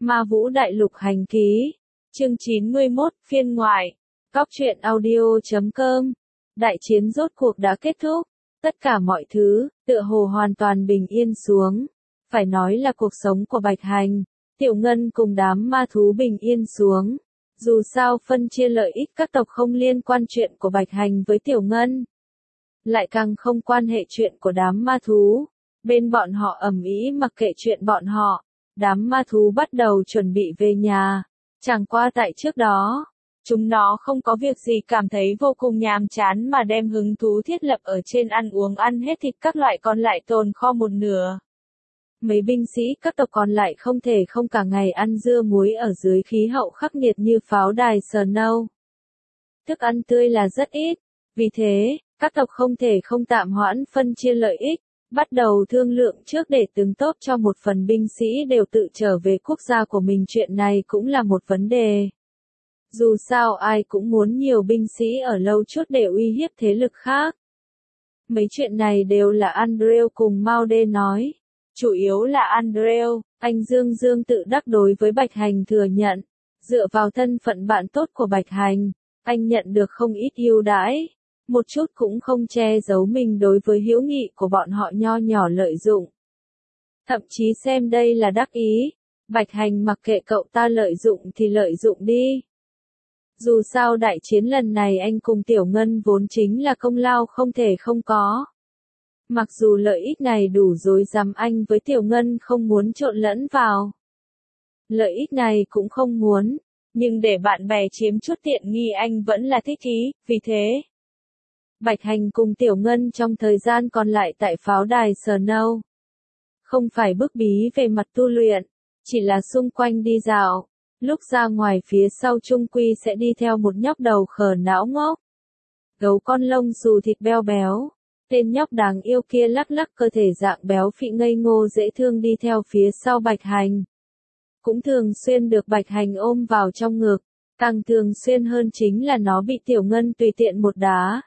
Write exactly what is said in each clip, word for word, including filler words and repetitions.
Ma Vũ Đại Lục Hành Ký, chương chín mươi mốt, phiên ngoại, Cóc truyện audio chấm com. Đại chiến rốt cuộc đã kết thúc, tất cả mọi thứ, tựa hồ hoàn toàn bình yên xuống. Phải nói là cuộc sống của Bạch Hành, Tiểu Ngân cùng đám ma thú bình yên xuống. Dù sao phân chia lợi ích các tộc không liên quan chuyện của Bạch Hành với Tiểu Ngân. Lại càng không quan hệ chuyện của đám ma thú. Bên bọn họ ầm ĩ mặc kệ chuyện bọn họ. Đám ma thú bắt đầu chuẩn bị về nhà. Chẳng qua tại trước đó, chúng nó không có việc gì cảm thấy vô cùng nhàm chán mà đem hứng thú thiết lập ở trên ăn uống ăn hết thịt các loại còn lại tồn kho một nửa. Mấy binh sĩ các tộc còn lại không thể không cả ngày ăn dưa muối ở dưới khí hậu khắc nghiệt như pháo đài Snow. Thức ăn tươi là rất ít, vì thế, các tộc không thể không tạm hoãn phân chia lợi ích, bắt đầu thương lượng trước để tướng tốt cho một phần binh sĩ đều tự trở về quốc gia của mình. Chuyện này cũng là một vấn đề. Dù sao ai cũng muốn nhiều binh sĩ ở lâu chút để uy hiếp thế lực khác. Mấy chuyện này đều là Andrew cùng Maude nói. Chủ yếu là Andrew, anh Dương Dương tự đắc đối với Bạch Hành thừa nhận. Dựa vào thân phận bạn tốt của Bạch Hành, anh nhận được không ít ưu đãi. Một chút cũng không che giấu mình đối với hữu nghị của bọn họ nho nhỏ lợi dụng. Thậm chí xem đây là đắc ý. Bạch Hành mặc kệ cậu ta lợi dụng thì lợi dụng đi. Dù sao đại chiến lần này anh cùng Tiểu Ngân vốn chính là công lao không thể không có. Mặc dù lợi ích này đủ rồi dám anh với Tiểu Ngân không muốn trộn lẫn vào. Lợi ích này cũng không muốn, nhưng để bạn bè chiếm chút tiện nghi anh vẫn là thích ý, vì thế. Bạch Hành cùng Tiểu Ngân trong thời gian còn lại tại pháo đài Snow. Không phải bức bí về mặt tu luyện, chỉ là xung quanh đi dạo. Lúc ra ngoài phía sau chung quy sẽ đi theo một nhóc đầu khờ não ngốc. Gấu con lông xù thịt beo béo. Tên nhóc đáng yêu kia lắc lắc cơ thể dạng béo phị ngây ngô dễ thương đi theo phía sau Bạch Hành. Cũng thường xuyên được Bạch Hành ôm vào trong ngực. Càng thường xuyên hơn chính là nó bị Tiểu Ngân tùy tiện một đá.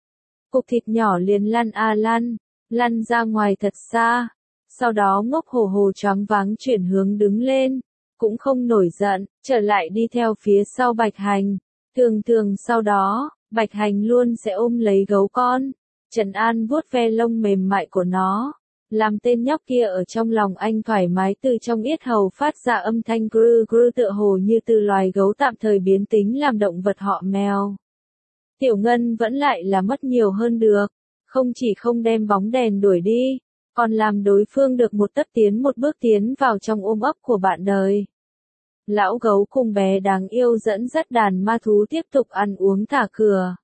Cục thịt nhỏ liền lăn a lăn, lăn ra ngoài thật xa. Sau đó ngốc hổ hồ choáng váng chuyển hướng đứng lên. Cũng không nổi giận, trở lại đi theo phía sau Bạch Hành. Thường thường sau đó, Bạch Hành luôn sẽ ôm lấy gấu con. Trần An vuốt ve lông mềm mại của nó. Làm tên nhóc kia ở trong lòng anh thoải mái từ trong yết hầu phát ra âm thanh gru gru tựa hồ như từ loài gấu tạm thời biến tính làm động vật họ mèo. Tiểu Ngân vẫn lại là mất nhiều hơn được. Không chỉ không đem bóng đèn đuổi đi, còn làm đối phương được một tấc tiến một bước tiến vào trong ôm ấp của bạn đời. Lão gấu cùng bé đáng yêu dẫn dắt đàn ma thú tiếp tục ăn uống thả cửa.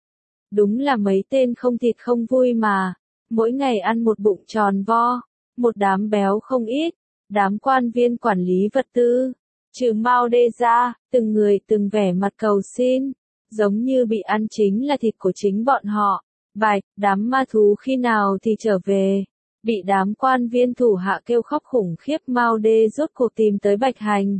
Đúng là mấy tên không thịt không vui mà, mỗi ngày ăn một bụng tròn vo, một đám béo không ít, đám quan viên quản lý vật tư, trừ Maude ra, từng người từng vẻ mặt cầu xin, giống như bị ăn chính là thịt của chính bọn họ. Bạch, đám ma thú khi nào thì trở về, bị đám quan viên thủ hạ kêu khóc khủng khiếp. Maude rốt cuộc tìm tới Bạch Hành.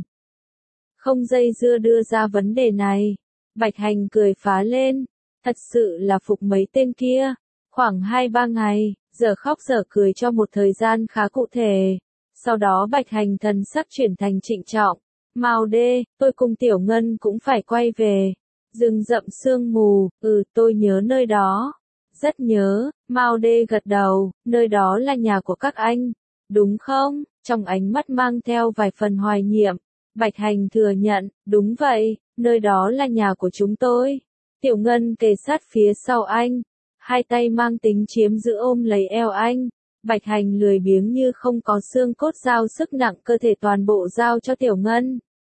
Không dây dưa đưa ra vấn đề này, Bạch Hành cười phá lên. Thật sự là phục mấy tên kia. Khoảng hai ba ngày, giờ khóc giờ cười cho một thời gian khá cụ thể. Sau đó Bạch Hành thần sắc chuyển thành trịnh trọng. Maude, tôi cùng Tiểu Ngân cũng phải quay về. Rừng rậm sương mù, ừ tôi nhớ nơi đó. Rất nhớ, Maude gật đầu, nơi đó là nhà của các anh. Đúng không? Trong ánh mắt mang theo vài phần hoài niệm. Bạch Hành thừa nhận, đúng vậy, nơi đó là nhà của chúng tôi. Tiểu Ngân kề sát phía sau anh, hai tay mang tính chiếm giữ ôm lấy eo anh. Bạch Hành lười biếng như không có xương cốt giao sức nặng cơ thể toàn bộ giao cho Tiểu Ngân.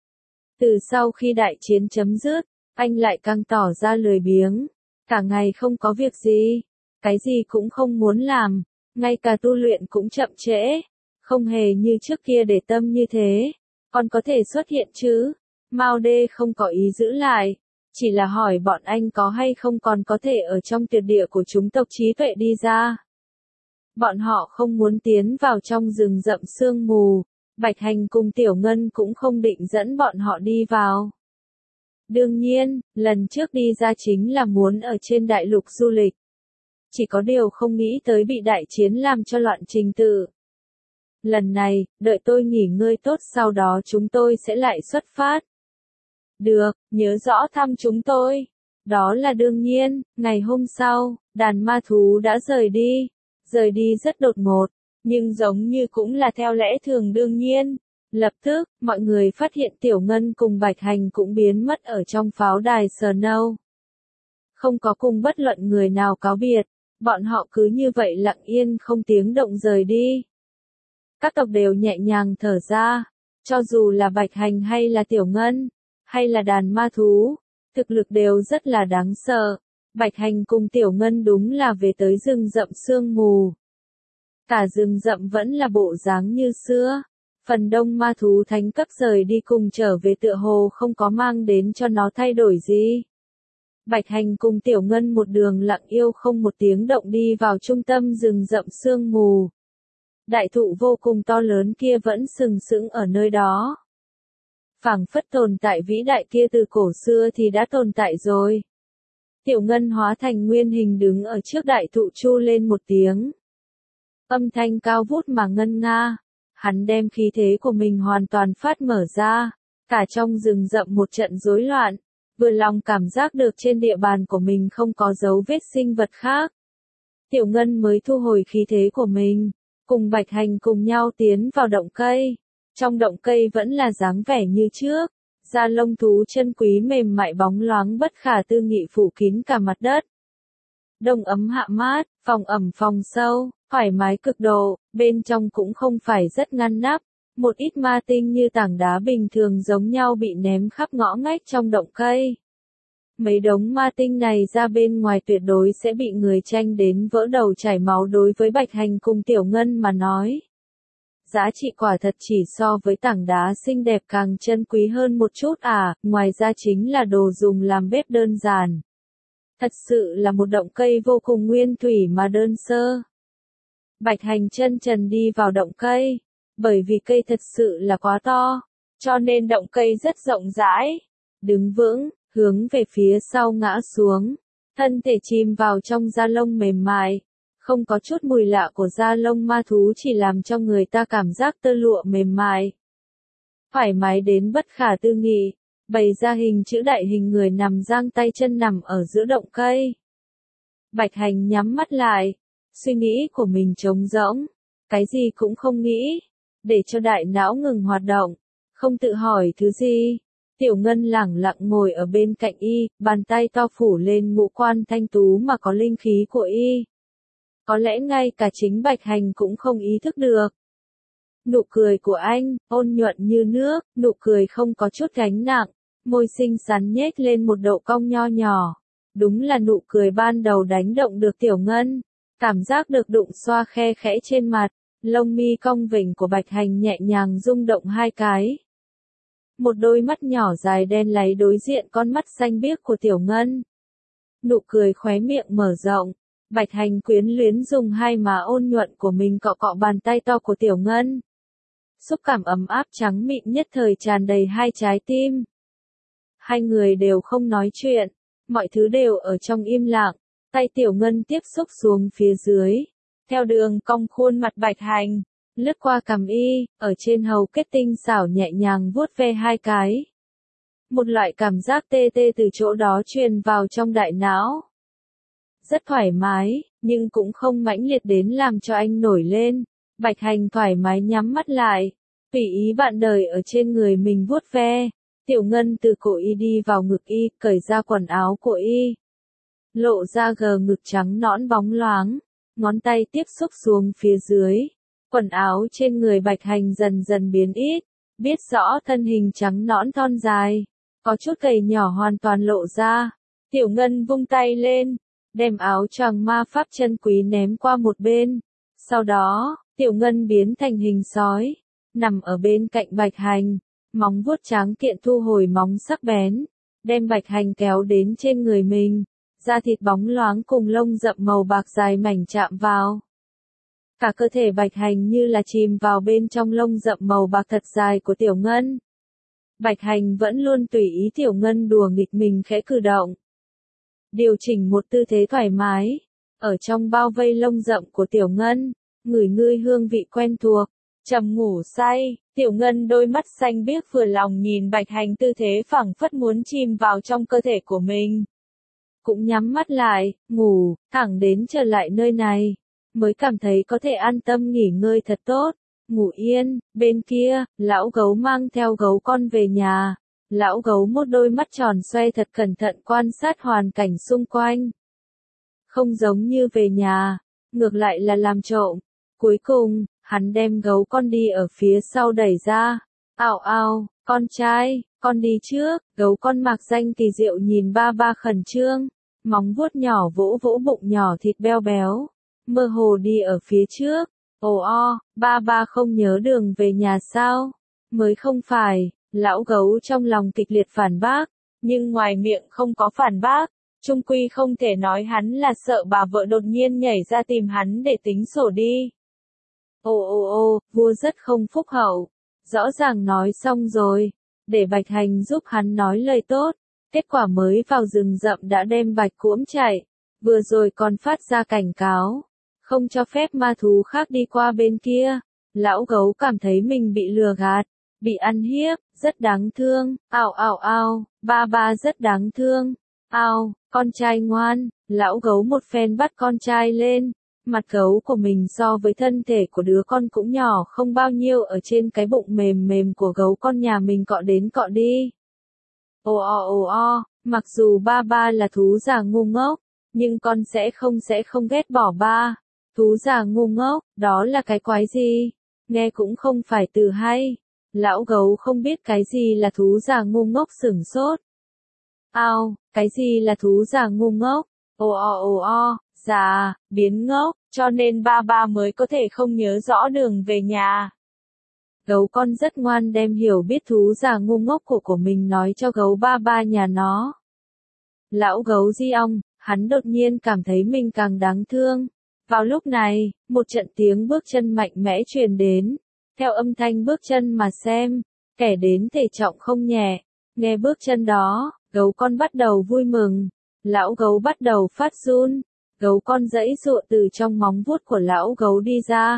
Từ sau khi đại chiến chấm dứt, anh lại càng tỏ ra lười biếng. Cả ngày không có việc gì, cái gì cũng không muốn làm, ngay cả tu luyện cũng chậm trễ. Không hề như trước kia để tâm như thế, còn có thể xuất hiện chứ. Maude không có ý giữ lại. Chỉ là hỏi bọn anh có hay không còn có thể ở trong tuyệt địa của chúng tộc trí tuệ đi ra. Bọn họ không muốn tiến vào trong rừng rậm sương mù. Bạch Hành cùng Tiểu Ngân cũng không định dẫn bọn họ đi vào. Đương nhiên, lần trước đi ra chính là muốn ở trên đại lục du lịch. Chỉ có điều không nghĩ tới bị đại chiến làm cho loạn trình tự. lần này, đợi tôi nghỉ ngơi tốt sau đó chúng tôi sẽ lại xuất phát. Được, nhớ rõ thăm chúng tôi. Đó là đương nhiên, ngày hôm sau, đàn ma thú đã rời đi. Rời đi rất đột ngột, nhưng giống như cũng là theo lẽ thường đương nhiên. Lập tức, mọi người phát hiện Tiểu Ngân cùng Bạch Hành cũng biến mất ở trong pháo đài Snow. Không có cùng bất luận người nào cáo biệt, bọn họ cứ như vậy lặng yên không tiếng động rời đi. Các tộc đều nhẹ nhàng thở ra, cho dù là Bạch Hành hay là Tiểu Ngân, hay là đàn ma thú, thực lực đều rất là đáng sợ. Bạch Hành cùng Tiểu Ngân đúng là về tới rừng rậm sương mù. Cả rừng rậm vẫn là bộ dáng như xưa. Phần đông ma thú thánh cấp rời đi cùng trở về tựa hồ không có mang đến cho nó thay đổi gì. Bạch Hành cùng Tiểu Ngân một đường lặng yêu không một tiếng động đi vào trung tâm rừng rậm sương mù. Đại thụ vô cùng to lớn kia vẫn sừng sững ở nơi đó. Phảng phất tồn tại vĩ đại kia từ cổ xưa thì đã tồn tại rồi. Tiểu Ngân hóa thành nguyên hình đứng ở trước đại thụ chu lên một tiếng. Âm thanh cao vút mà ngân nga. Hắn đem khí thế của mình hoàn toàn phát mở ra. Cả trong rừng rậm một trận rối loạn. Vừa lòng cảm giác được trên địa bàn của mình không có dấu vết sinh vật khác. Tiểu Ngân mới thu hồi khí thế của mình. Cùng Bạch Hành cùng nhau tiến vào động cây. Trong động cây vẫn là dáng vẻ như trước. Da lông thú chân quý mềm mại bóng loáng bất khả tư nghị phủ kín cả mặt đất. Đông ấm hạ mát, phòng ẩm phòng sâu, thoải mái cực độ, bên trong cũng không phải rất ngăn nắp. Một ít ma tinh như tảng đá bình thường giống nhau bị ném khắp ngõ ngách trong động cây. Mấy đống ma tinh này ra bên ngoài tuyệt đối sẽ bị người tranh đến vỡ đầu chảy máu đối với Bạch Hành cùng Tiểu Ngân mà nói. Giá trị quả thật chỉ so với tảng đá xinh đẹp càng chân quý hơn một chút à, ngoài ra chính là đồ dùng làm bếp đơn giản. Thật sự là một động cây vô cùng nguyên thủy mà đơn sơ. Bạch Hành chân trần đi vào động cây, bởi vì cây thật sự là quá to, cho nên động cây rất rộng rãi. Đứng vững, hướng về phía sau ngã xuống, thân thể chìm vào trong da lông mềm mại. Không có chút mùi lạ của da lông ma thú chỉ làm cho người ta cảm giác tơ lụa mềm mại. Thoải mái đến bất khả tư nghị, bày ra hình chữ đại hình người nằm giang tay chân nằm ở giữa động cây. Bạch Hành nhắm mắt lại, suy nghĩ của mình trống rỗng, cái gì cũng không nghĩ, để cho đại não ngừng hoạt động, không tự hỏi thứ gì. Tiểu Ngân lẳng lặng ngồi ở bên cạnh y, bàn tay to phủ lên ngũ quan thanh tú mà có linh khí của y. Có lẽ ngay cả chính Bạch Hành cũng không ý thức được. Nụ cười của anh, ôn nhuận như nước, nụ cười không có chút gánh nặng, môi xinh xắn nhếch lên một độ cong nho nhỏ. Đúng là nụ cười ban đầu đánh động được Tiểu Ngân, cảm giác được đụng xoa khe khẽ trên mặt, lông mi cong vểnh của Bạch Hành nhẹ nhàng rung động hai cái. Một đôi mắt nhỏ dài đen láy đối diện con mắt xanh biếc của Tiểu Ngân. Nụ cười khóe miệng mở rộng. Bạch Hành quyến luyến dùng hai má ôn nhuận của mình cọ cọ bàn tay to của Tiểu Ngân. Xúc cảm ấm áp trắng mịn nhất thời tràn đầy hai trái tim. Hai người đều không nói chuyện, mọi thứ đều ở trong im lặng, tay Tiểu Ngân tiếp xúc xuống phía dưới, theo đường cong khuôn mặt Bạch Hành, lướt qua cằm y, ở trên hầu kết tinh xảo nhẹ nhàng vuốt ve hai cái. Một loại cảm giác tê tê từ chỗ đó truyền vào trong đại não. Rất thoải mái, nhưng cũng không mãnh liệt đến làm cho anh nổi lên. Bạch Hành thoải mái nhắm mắt lại, tùy ý bạn đời ở trên người mình vuốt ve. Tiểu Ngân từ cổ y đi vào ngực y, cởi ra quần áo của y. Lộ ra gờ ngực trắng nõn bóng loáng, ngón tay tiếp xúc xuống phía dưới. Quần áo trên người Bạch Hành dần dần biến ít, biết rõ thân hình trắng nõn thon dài, có chút gầy nhỏ hoàn toàn lộ ra. Tiểu Ngân vung tay lên, đem áo choàng ma pháp chân quý ném qua một bên. Sau đó, Tiểu Ngân biến thành hình sói, nằm ở bên cạnh Bạch Hành, móng vuốt tráng kiện thu hồi móng sắc bén, đem Bạch Hành kéo đến trên người mình, da thịt bóng loáng cùng lông rậm màu bạc dài mảnh chạm vào. Cả cơ thể Bạch Hành như là chìm vào bên trong lông rậm màu bạc thật dài của Tiểu Ngân. Bạch Hành vẫn luôn tùy ý Tiểu Ngân đùa nghịch mình khẽ cử động. Điều chỉnh một tư thế thoải mái, ở trong bao vây lông rậm của Tiểu Ngân, ngửi ngửi hương vị quen thuộc, Trầm ngủ say, Tiểu Ngân đôi mắt xanh biếc vừa lòng nhìn Bạch Hành tư thế phảng phất muốn chìm vào trong cơ thể của mình. Cũng nhắm mắt lại, ngủ, thẳng đến trở lại nơi này, mới cảm thấy có thể an tâm nghỉ ngơi thật tốt. Ngủ yên, bên kia, lão gấu mang theo gấu con về nhà. Lão gấu một đôi mắt tròn xoe thật cẩn thận quan sát hoàn cảnh xung quanh. Không giống như về nhà, ngược lại là làm trộm. Cuối cùng, hắn đem gấu con đi ở phía sau đẩy ra. Ào ào, con trai, con đi trước. Gấu con mạc danh kỳ diệu nhìn ba ba khẩn trương, móng vuốt nhỏ vỗ vỗ bụng nhỏ thịt beo béo, mơ hồ đi ở phía trước. Ồ o, ba ba không nhớ đường về nhà sao? Mới không phải, lão gấu trong lòng kịch liệt phản bác, nhưng ngoài miệng không có phản bác, chung quy không thể nói hắn là sợ bà vợ đột nhiên nhảy ra tìm hắn để tính sổ đi. Ồ ồ ồ, vua rất không phúc hậu, rõ ràng nói xong rồi, để Bạch Hành giúp hắn nói lời tốt, kết quả mới vào rừng rậm đã đem Bạch Cuỗm chạy, vừa rồi còn phát ra cảnh cáo, không cho phép ma thú khác đi qua bên kia. Lão gấu cảm thấy mình bị lừa gạt, bị ăn hiếp, rất đáng thương. Ao ao ao, ba ba rất đáng thương. Ao, con trai ngoan. Lão gấu một phen bắt con trai lên. Mặt gấu của mình so với thân thể của đứa con cũng nhỏ không bao nhiêu, ở trên cái bụng mềm mềm của gấu con nhà mình cọ đến cọ đi. Ồ o ồ o, mặc dù ba ba là thú già ngu ngốc, nhưng con sẽ không sẽ không ghét bỏ ba. Thú già ngu ngốc, đó là cái quái gì? Nghe cũng không phải từ hay. Lão gấu không biết cái gì là thú già ngu ngốc sửng sốt. Ao, cái gì là thú già ngu ngốc? Ồ o ồ o, già, biến ngốc, cho nên ba ba mới có thể không nhớ rõ đường về nhà. Gấu con rất ngoan đem hiểu biết thú già ngu ngốc của của mình nói cho gấu ba ba nhà nó. Lão gấu Di ong, hắn đột nhiên cảm thấy mình càng đáng thương. Vào lúc này, một trận tiếng bước chân mạnh mẽ truyền đến. Theo âm thanh bước chân mà xem, kẻ đến thể trọng không nhẹ. Nghe bước chân đó, gấu con bắt đầu vui mừng. Lão gấu bắt đầu phát run. Gấu con giãy giụa từ trong móng vuốt của lão gấu đi ra,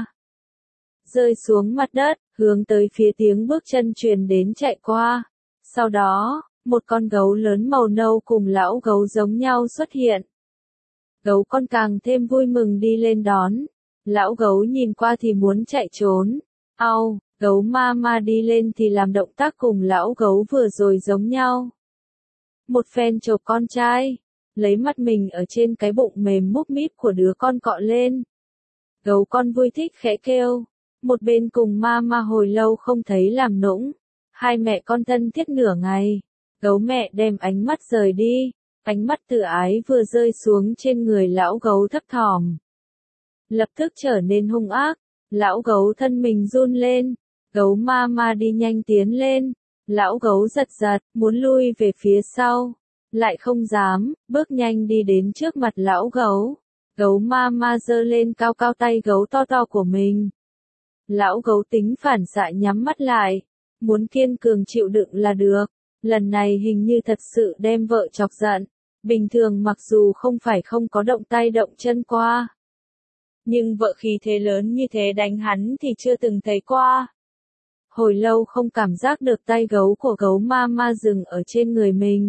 rơi xuống mặt đất, hướng tới phía tiếng bước chân truyền đến chạy qua. Sau đó, một con gấu lớn màu nâu cùng lão gấu giống nhau xuất hiện. Gấu con càng thêm vui mừng đi lên đón. Lão gấu nhìn qua thì muốn chạy trốn. Au, gấu ma ma đi lên thì làm động tác cùng lão gấu vừa rồi giống nhau. Một phen chộp con trai, lấy mắt mình ở trên cái bụng mềm múp míp của đứa con cọ lên. Gấu con vui thích khẽ kêu. Một bên cùng ma ma hồi lâu không thấy làm nũng. Hai mẹ con thân thiết nửa ngày. Gấu mẹ đem ánh mắt rời đi. Ánh mắt tự ái vừa rơi xuống trên người lão gấu thấp thỏm, lập tức trở nên hung ác. Lão gấu thân mình run lên. Gấu ma ma đi nhanh tiến lên. Lão gấu giật giật, muốn lui về phía sau. Lại không dám, bước nhanh đi đến trước mặt lão gấu. Gấu ma ma giơ lên cao cao tay gấu to to của mình. Lão gấu tính phản xạ nhắm mắt lại. Muốn kiên cường chịu đựng là được. Lần này hình như thật sự đem vợ chọc giận. Bình thường mặc dù không phải không có động tay động chân qua, nhưng vợ khí thế lớn như thế đánh hắn thì chưa từng thấy qua. Hồi lâu không cảm giác được tay gấu của gấu ma ma dừng ở trên người mình.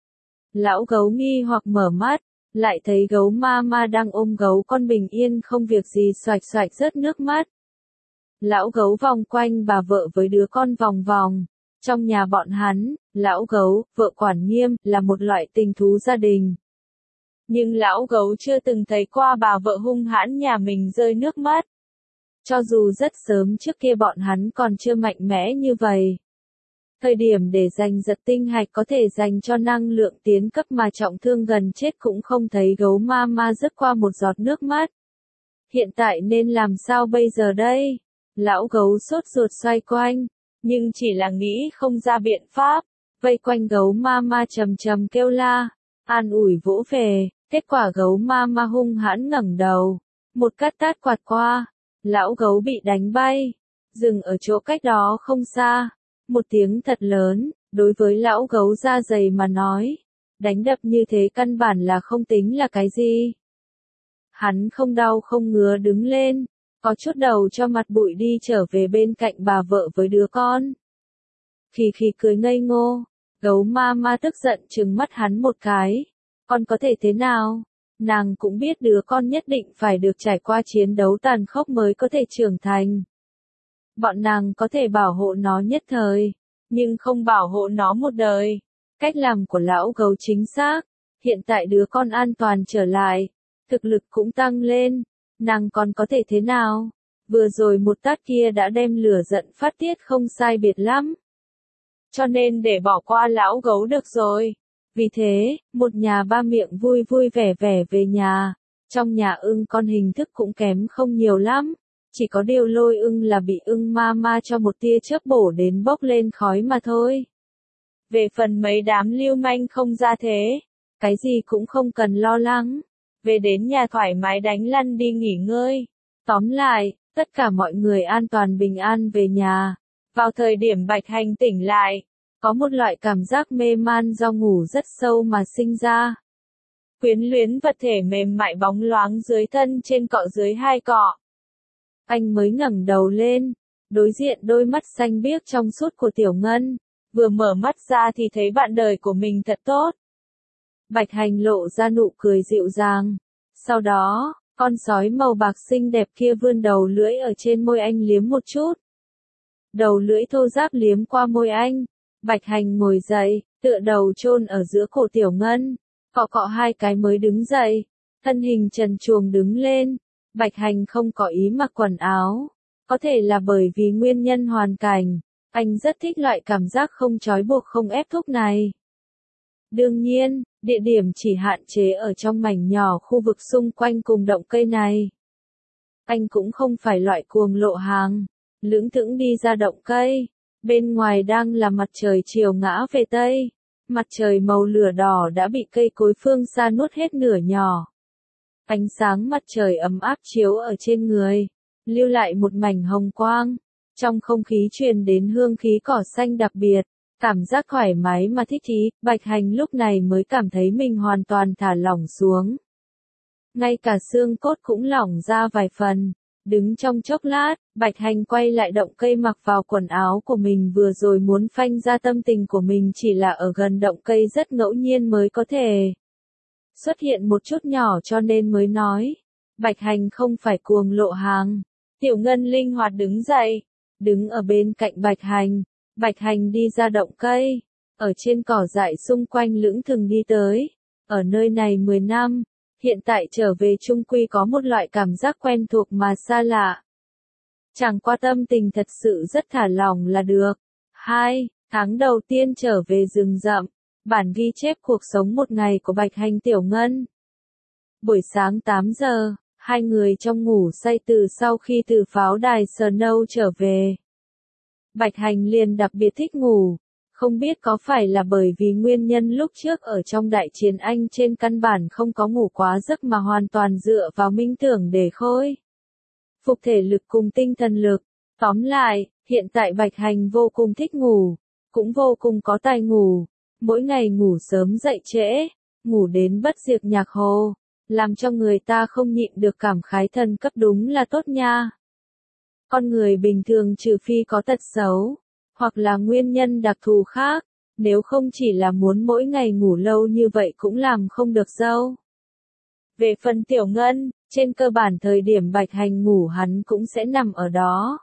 Lão gấu nghi hoặc mở mắt, lại thấy gấu ma ma đang ôm gấu con bình yên không việc gì xoạch xoạch rớt nước mắt. Lão gấu vòng quanh bà vợ với đứa con vòng vòng. Trong nhà bọn hắn, lão gấu, vợ quản nghiêm, là một loại tình thú gia đình. Nhưng lão gấu chưa từng thấy qua bà vợ hung hãn nhà mình rơi nước mắt. Cho dù rất sớm trước kia bọn hắn còn chưa mạnh mẽ như vậy. Thời điểm để giành giật tinh hạch có thể dành cho năng lượng tiến cấp mà trọng thương gần chết cũng không thấy gấu ma ma rớt qua một giọt nước mắt. Hiện tại nên làm sao bây giờ đây? Lão gấu sốt ruột xoay quanh, nhưng chỉ là nghĩ không ra biện pháp. Vây quanh gấu ma ma trầm trầm kêu la, an ủi vỗ về, kết quả gấu ma ma hung hãn ngẩng đầu, một cát tát quạt qua, lão gấu bị đánh bay, dừng ở chỗ cách đó không xa. Một tiếng thật lớn, đối với lão gấu da dày mà nói, đánh đập như thế căn bản là không tính là cái gì. Hắn không đau không ngứa đứng lên, có chút đầu cho mặt bụi đi trở về bên cạnh bà vợ với đứa con. Khì khì cười ngây ngô, gấu ma ma tức giận trừng mắt hắn một cái. Con có thể thế nào? Nàng cũng biết đứa con nhất định phải được trải qua chiến đấu tàn khốc mới có thể trưởng thành. Bọn nàng có thể bảo hộ nó nhất thời, nhưng không bảo hộ nó một đời. Cách làm của lão gấu chính xác. Hiện tại đứa con an toàn trở lại, thực lực cũng tăng lên, nàng còn có thể thế nào? Vừa rồi một tát kia đã đem lửa giận phát tiết không sai biệt lắm. Cho nên để bỏ qua lão gấu được rồi. Vì thế, một nhà ba miệng vui vui vẻ vẻ về nhà. Trong nhà ưng con hình thức cũng kém không nhiều lắm. Chỉ có điều lôi ưng là bị ưng ma ma cho một tia chớp bổ đến bốc lên khói mà thôi. Về phần mấy đám lưu manh không ra thế, cái gì cũng không cần lo lắng. Về đến nhà thoải mái đánh lăn đi nghỉ ngơi. Tóm lại, tất cả mọi người an toàn bình an về nhà. Vào thời điểm Bạch Hành tỉnh lại, có một loại cảm giác mê man do ngủ rất sâu mà sinh ra. Quyến luyến vật thể mềm mại bóng loáng dưới thân trên cọ dưới hai cọ. Anh mới ngẩng đầu lên, đối diện đôi mắt xanh biếc trong suốt của Tiểu Ngân, vừa mở mắt ra thì thấy bạn đời của mình thật tốt. Bạch Hành lộ ra nụ cười dịu dàng. Sau đó, con sói màu bạc xinh đẹp kia vươn đầu lưỡi ở trên môi anh liếm một chút. Đầu lưỡi thô ráp liếm qua môi anh. Bạch Hành ngồi dậy, tựa đầu chôn ở giữa cổ Tiểu Ngân, cọ cọ hai cái mới đứng dậy, thân hình trần truồng đứng lên. Bạch Hành không có ý mặc quần áo, có thể là bởi vì nguyên nhân hoàn cảnh, anh rất thích loại cảm giác không trói buộc không ép thúc này. Đương nhiên, địa điểm chỉ hạn chế ở trong mảnh nhỏ khu vực xung quanh cùng động cây này. Anh cũng không phải loại cuồng lộ hàng, lững thững đi ra động cây. Bên ngoài đang là mặt trời chiều ngã về Tây. Mặt trời màu lửa đỏ đã bị cây cối phương xa nuốt hết nửa nhỏ. Ánh sáng mặt trời ấm áp chiếu ở trên người, lưu lại một mảnh hồng quang. Trong không khí truyền đến hương khí cỏ xanh đặc biệt, cảm giác thoải mái mà thích thú. Bạch Hành lúc này mới cảm thấy mình hoàn toàn thả lỏng xuống. Ngay cả xương cốt cũng lỏng ra vài phần. Đứng trong chốc lát, Bạch Hành quay lại động cây mặc vào quần áo của mình vừa rồi muốn phanh ra tâm tình của mình chỉ là ở gần động cây rất ngẫu nhiên mới có thể xuất hiện một chút nhỏ cho nên mới nói. Bạch Hành không phải cuồng lộ hàng. Tiểu Ngân linh hoạt đứng dậy, đứng ở bên cạnh Bạch Hành. Bạch Hành đi ra động cây, ở trên cỏ dại xung quanh lững thừng đi tới. Ở nơi này mười năm. Hiện tại trở về chung quy có một loại cảm giác quen thuộc mà xa lạ. Chẳng qua tâm tình thật sự rất thả lỏng là được. Hai tháng đầu tiên trở về rừng rậm. Bản ghi chép cuộc sống một ngày của Bạch Hành Tiểu Ngân. Buổi sáng tám giờ, hai người trong ngủ say từ sau khi từ pháo đài Snow trở về. Bạch Hành liền đặc biệt thích ngủ. Không biết có phải là bởi vì nguyên nhân lúc trước ở trong đại chiến anh trên căn bản không có ngủ quá giấc mà hoàn toàn dựa vào minh tưởng để khôi phục thể lực cùng tinh thần lực. Tóm lại, hiện tại Bạch Hành vô cùng thích ngủ, cũng vô cùng có tài ngủ. Mỗi ngày ngủ sớm dậy trễ, ngủ đến bất diệt nhạc hồ, làm cho người ta không nhịn được cảm khái thần cấp đúng là tốt nha. Con người bình thường trừ phi có tật xấu, hoặc là nguyên nhân đặc thù khác, nếu không chỉ là muốn mỗi ngày ngủ lâu như vậy cũng làm không được đâu. Về phần Tiểu Ngân, trên cơ bản thời điểm Bạch Hành ngủ hắn cũng sẽ nằm ở đó.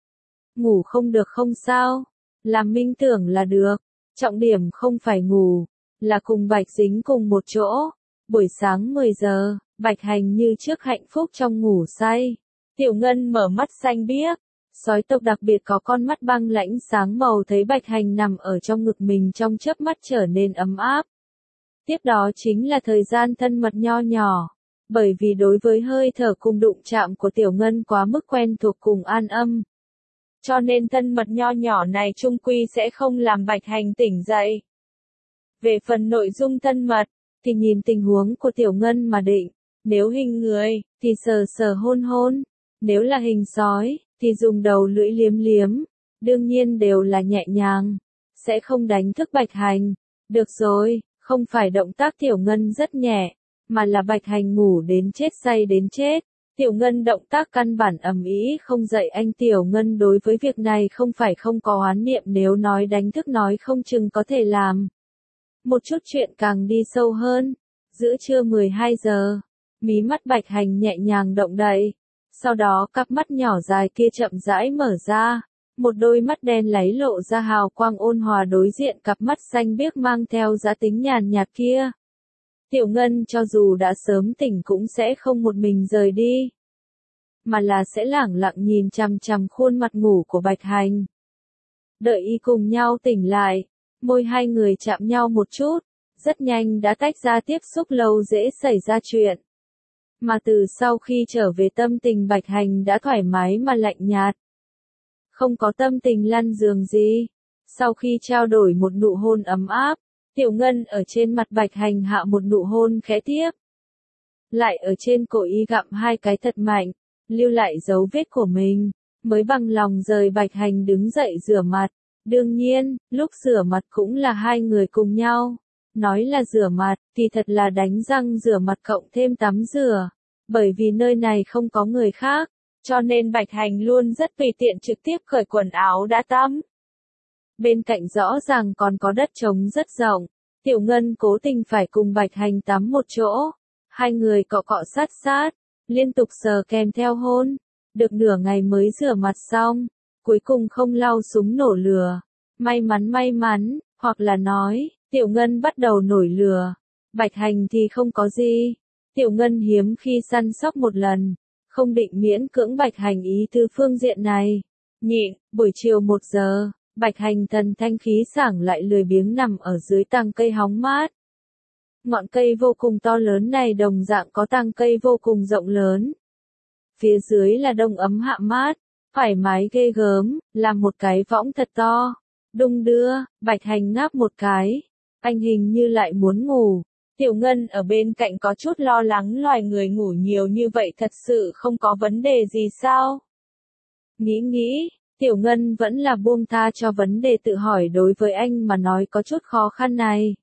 Ngủ không được không sao, làm minh tưởng là được, trọng điểm không phải ngủ, là cùng Bạch dính cùng một chỗ. Buổi sáng mười giờ, Bạch Hành như trước hạnh phúc trong ngủ say. Tiểu Ngân mở mắt xanh biếc. Sói tộc đặc biệt có con mắt băng lãnh sáng màu thấy Bạch Hành nằm ở trong ngực mình trong chớp mắt trở nên ấm áp. Tiếp đó chính là thời gian thân mật nho nhỏ. Bởi vì đối với hơi thở cùng đụng chạm của Tiểu Ngân quá mức quen thuộc cùng an âm. Cho nên thân mật nho nhỏ này chung quy sẽ không làm Bạch Hành tỉnh dậy. Về phần nội dung thân mật, thì nhìn tình huống của Tiểu Ngân mà định. Nếu hình người, thì sờ sờ hôn hôn. Nếu là hình sói, thì dùng đầu lưỡi liếm liếm, đương nhiên đều là nhẹ nhàng, sẽ không đánh thức Bạch Hành. Được rồi, không phải động tác Tiểu Ngân rất nhẹ, mà là Bạch Hành ngủ đến chết say đến chết, Tiểu Ngân động tác căn bản ầm ĩ không dậy anh. Tiểu Ngân đối với việc này không phải không có oán niệm, nếu nói đánh thức nói không chừng có thể làm. Một chút chuyện càng đi sâu hơn. Giữa trưa mười hai giờ, mí mắt Bạch Hành nhẹ nhàng động đậy. Sau đó cặp mắt nhỏ dài kia chậm rãi mở ra. Một đôi mắt đen láy lộ ra hào quang ôn hòa đối diện cặp mắt xanh biếc mang theo giá tính nhàn nhạt kia. Tiểu Ngân cho dù đã sớm tỉnh cũng sẽ không một mình rời đi, mà là sẽ lẳng lặng nhìn chằm chằm khuôn mặt ngủ của Bạch Hành. Đợi y cùng nhau tỉnh lại, môi hai người chạm nhau một chút, rất nhanh đã tách ra, tiếp xúc lâu dễ xảy ra chuyện. Mà từ sau khi trở về tâm tình Bạch Hành đã thoải mái mà lạnh nhạt. Không có tâm tình lăn giường gì. Sau khi trao đổi một nụ hôn ấm áp, Tiểu Ngân ở trên mặt Bạch Hành hạ một nụ hôn khẽ tiếp. Lại ở trên cổ y gặm hai cái thật mạnh, lưu lại dấu vết của mình, mới bằng lòng rời Bạch Hành đứng dậy rửa mặt. Đương nhiên, lúc rửa mặt cũng là hai người cùng nhau. Nói là rửa mặt, thì thật là đánh răng rửa mặt cộng thêm tắm rửa. Bởi vì nơi này không có người khác, cho nên Bạch Hành luôn rất tùy tiện trực tiếp cởi quần áo đã tắm. Bên cạnh rõ ràng còn có đất trống rất rộng. Tiểu Ngân cố tình phải cùng Bạch Hành tắm một chỗ. Hai người cọ cọ sát sát, liên tục sờ kèm theo hôn. Được nửa ngày mới rửa mặt xong, cuối cùng không lau súng nổ lửa. May mắn may mắn, hoặc là nói, Tiểu Ngân bắt đầu nổi lửa. Bạch Hành thì không có gì. Tiểu Ngân hiếm khi săn sóc một lần, không định miễn cưỡng Bạch Hành ý từ phương diện này. Nhịn, buổi chiều một giờ, Bạch Hành thần thanh khí sảng lại lười biếng nằm ở dưới tàng cây hóng mát. Ngọn cây vô cùng to lớn này đồng dạng có tàng cây vô cùng rộng lớn. Phía dưới là đông ấm hạ mát, thoải mái ghê gớm, là một cái võng thật to. Đung đưa, Bạch Hành ngáp một cái. Anh hình như lại muốn ngủ. Tiểu Ngân ở bên cạnh có chút lo lắng, loài người ngủ nhiều như vậy thật sự không có vấn đề gì sao? Nghĩ nghĩ, Tiểu Ngân vẫn là buông tha cho vấn đề tự hỏi đối với anh mà nói có chút khó khăn này.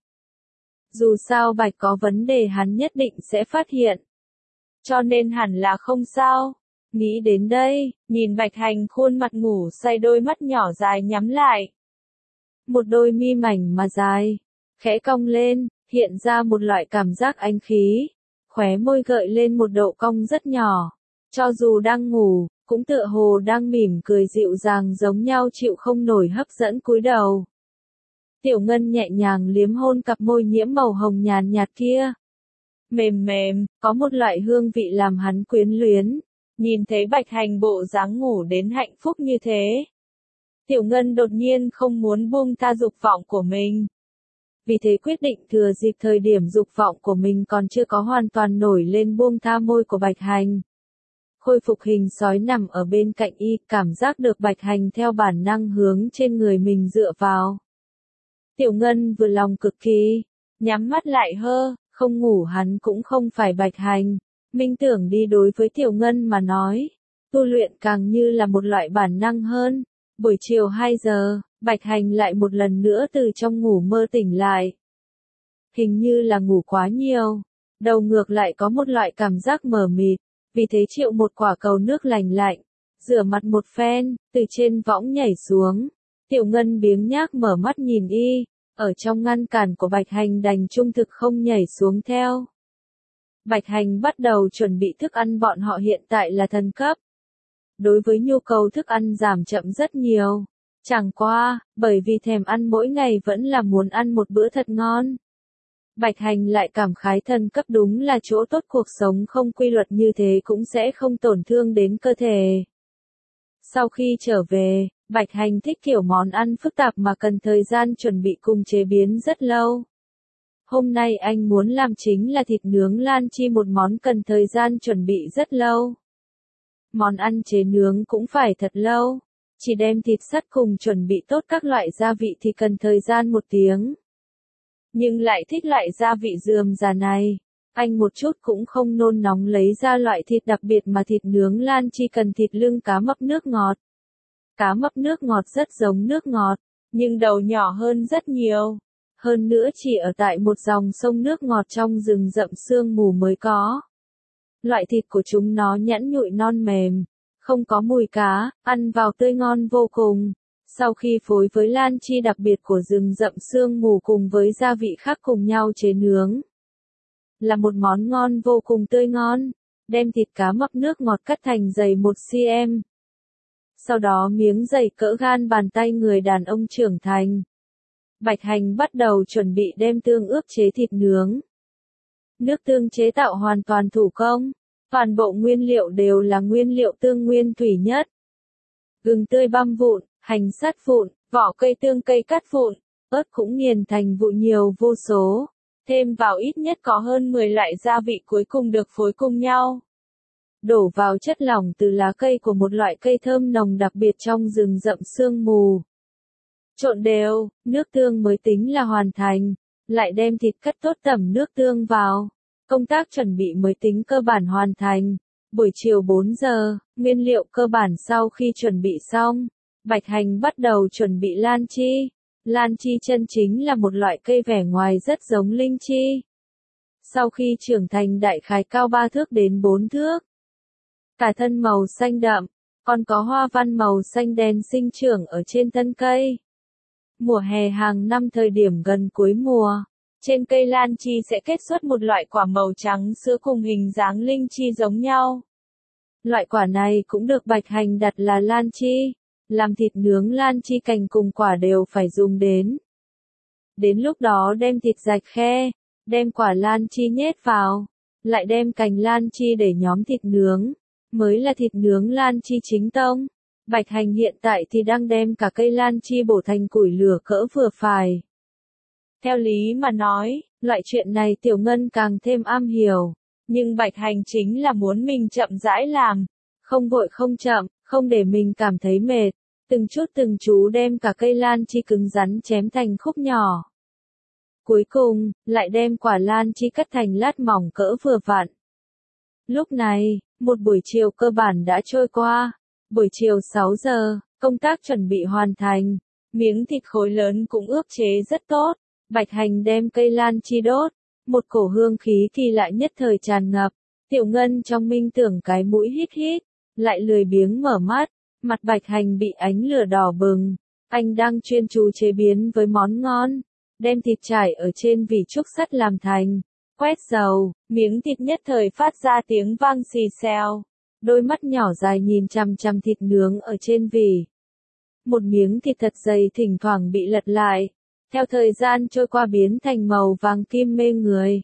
Dù sao Bạch có vấn đề hắn nhất định sẽ phát hiện. Cho nên hẳn là không sao. Nghĩ đến đây, nhìn Bạch Hành khuôn mặt ngủ say, đôi mắt nhỏ dài nhắm lại. Một đôi mi mảnh mà dài, khẽ cong lên, hiện ra một loại cảm giác ánh khí. Khóe môi gợi lên một độ cong rất nhỏ. Cho dù đang ngủ, cũng tựa hồ đang mỉm cười dịu dàng giống nhau, chịu không nổi hấp dẫn cúi đầu. Tiểu Ngân nhẹ nhàng liếm hôn cặp môi nhiễm màu hồng nhàn nhạt kia. Mềm mềm, có một loại hương vị làm hắn quyến luyến. Nhìn thấy Bạch Hành bộ dáng ngủ đến hạnh phúc như thế, Tiểu Ngân đột nhiên không muốn buông tha dục vọng của mình. Vì thế quyết định thừa dịp thời điểm dục vọng của mình còn chưa có hoàn toàn nổi lên buông tha môi của Bạch Hành. Khôi phục hình sói nằm ở bên cạnh y, cảm giác được Bạch Hành theo bản năng hướng trên người mình dựa vào. Tiểu Ngân vừa lòng cực kỳ, nhắm mắt lại hơ, không ngủ hắn cũng không phải Bạch Hành. Minh tưởng đi đối với Tiểu Ngân mà nói, tu luyện càng như là một loại bản năng hơn. Buổi chiều hai giờ, Bạch Hành lại một lần nữa từ trong ngủ mơ tỉnh lại. Hình như là ngủ quá nhiều, đầu ngược lại có một loại cảm giác mờ mịt, vì thế triệu một quả cầu nước lành lạnh, rửa mặt một phen, từ trên võng nhảy xuống. Tiểu Ngân biếng nhác mở mắt nhìn y, ở trong ngăn cản của Bạch Hành đành trung thực không nhảy xuống theo. Bạch Hành bắt đầu chuẩn bị thức ăn, bọn họ hiện tại là thần cấp. Đối với nhu cầu thức ăn giảm chậm rất nhiều. Chẳng qua, bởi vì thèm ăn mỗi ngày vẫn là muốn ăn một bữa thật ngon. Bạch Hành lại cảm khái thần cấp đúng là chỗ tốt, cuộc sống không quy luật như thế cũng sẽ không tổn thương đến cơ thể. Sau khi trở về, Bạch Hành thích kiểu món ăn phức tạp mà cần thời gian chuẩn bị cùng chế biến rất lâu. Hôm nay anh muốn làm chính là thịt nướng lan chi, một món cần thời gian chuẩn bị rất lâu. Món ăn chế nướng cũng phải thật lâu. Chỉ đem thịt sắt cùng chuẩn bị tốt các loại gia vị thì cần thời gian một tiếng. Nhưng lại thích loại gia vị rườm rà này. Anh một chút cũng không nôn nóng lấy ra loại thịt đặc biệt mà thịt nướng lan chi cần, thịt lưng cá mập nước ngọt. Cá mập nước ngọt rất giống nước ngọt, nhưng đầu nhỏ hơn rất nhiều. Hơn nữa chỉ ở tại một dòng sông nước ngọt trong rừng rậm sương mù mới có. Loại thịt của chúng nó nhẵn nhụi non mềm, không có mùi cá, ăn vào tươi ngon vô cùng. Sau khi phối với lan chi đặc biệt của rừng rậm sương mù cùng với gia vị khác cùng nhau chế nướng, là một món ngon vô cùng tươi ngon. Đem thịt cá mập nước ngọt cắt thành dày một xăng-ti-mét. Sau đó miếng dày cỡ gan bàn tay người đàn ông trưởng thành. Bạch Hành bắt đầu chuẩn bị đem tương ướp chế thịt nướng. Nước tương chế tạo hoàn toàn thủ công. Toàn bộ nguyên liệu đều là nguyên liệu tương nguyên thủy nhất. Gừng tươi băm vụn, hành sắt vụn, vỏ cây tương cây cắt vụn, ớt cũng nghiền thành vụn nhiều vô số. Thêm vào ít nhất có hơn mười loại gia vị cuối cùng được phối cùng nhau. Đổ vào chất lỏng từ lá cây của một loại cây thơm nồng đặc biệt trong rừng rậm sương mù. Trộn đều, nước tương mới tính là hoàn thành. Lại đem thịt cắt tốt tẩm nước tương vào. Công tác chuẩn bị mới tính cơ bản hoàn thành. Buổi chiều bốn giờ, nguyên liệu cơ bản sau khi chuẩn bị xong, Bạch Hành bắt đầu chuẩn bị lan chi. Lan chi chân chính là một loại cây vẻ ngoài rất giống linh chi. Sau khi trưởng thành đại khái cao ba thước đến bốn thước. Cả thân màu xanh đậm, còn có hoa văn màu xanh đen sinh trưởng ở trên thân cây. Mùa hè hàng năm thời điểm gần cuối mùa, trên cây lan chi sẽ kết xuất một loại quả màu trắng sữa cùng hình dáng linh chi giống nhau. Loại quả này cũng được Bạch Hành đặt là lan chi. Làm thịt nướng lan chi cành cùng quả đều phải dùng đến. Đến lúc đó đem thịt rạch khe, đem quả lan chi nhét vào, lại đem cành lan chi để nhóm thịt nướng, mới là thịt nướng lan chi chính tông. Bạch Hành hiện tại thì đang đem cả cây lan chi bổ thành củi lửa cỡ vừa phải. Theo lý mà nói, loại chuyện này Tiểu Ngân càng thêm am hiểu, nhưng Bạch Hành chính là muốn mình chậm rãi làm, không vội không chậm, không để mình cảm thấy mệt. Từng chút từng chú đem cả cây lan chi cứng rắn chém thành khúc nhỏ. Cuối cùng, lại đem quả lan chi cắt thành lát mỏng cỡ vừa vặn. Lúc này, một buổi chiều cơ bản đã trôi qua. Buổi chiều sáu giờ, công tác chuẩn bị hoàn thành. Miếng thịt khối lớn cũng ướp chế rất tốt. Bạch Hành đem cây lan chi đốt. Một cổ hương khí kỳ lạ nhất thời tràn ngập. Tiểu Ngân trong minh tưởng cái mũi hít hít, lại lười biếng mở mắt. Mặt Bạch Hành bị ánh lửa đỏ bừng. Anh đang chuyên chú chế biến với món ngon. Đem thịt trải ở trên vỉ trúc sắt làm thành. Quét dầu, miếng thịt nhất thời phát ra tiếng vang xì xèo. Đôi mắt nhỏ dài nhìn chằm chằm thịt nướng ở trên vỉ. Một miếng thịt thật dày thỉnh thoảng bị lật lại. Theo thời gian trôi qua biến thành màu vàng kim mê người.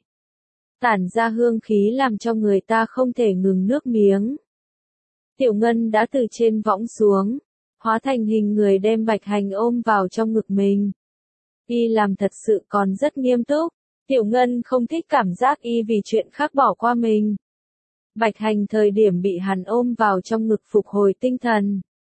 Tản ra hương khí làm cho người ta không thể ngừng nước miếng. Tiểu Ngân đã từ trên võng xuống, hóa thành hình người đem Bạch Hành ôm vào trong ngực mình. Y làm thật sự còn rất nghiêm túc. Tiểu Ngân không thích cảm giác y vì chuyện khác bỏ qua mình. Bạch Hành thời điểm bị hắn ôm vào trong ngực phục hồi tinh thần.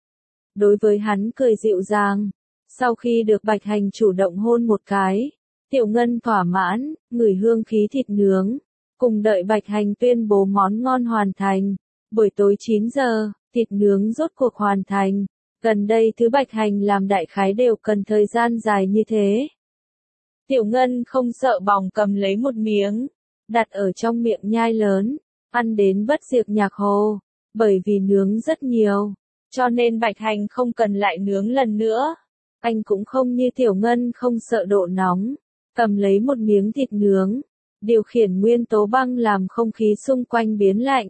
Đối với hắn cười dịu dàng. Sau khi được Bạch Hành chủ động hôn một cái, Tiểu Ngân thỏa mãn, ngửi hương khí thịt nướng, cùng đợi Bạch Hành tuyên bố món ngon hoàn thành. Buổi tối chín giờ, thịt nướng rốt cuộc hoàn thành. Gần đây thứ Bạch Hành làm đại khái đều cần thời gian dài như thế. Tiểu Ngân không sợ bỏng cầm lấy một miếng, đặt ở trong miệng nhai lớn, ăn đến bất diệt nhạc hồ. Bởi vì nướng rất nhiều, cho nên Bạch Hành không cần lại nướng lần nữa. Anh cũng không như Tiểu Ngân không sợ độ nóng, cầm lấy một miếng thịt nướng, điều khiển nguyên tố băng làm không khí xung quanh biến lạnh.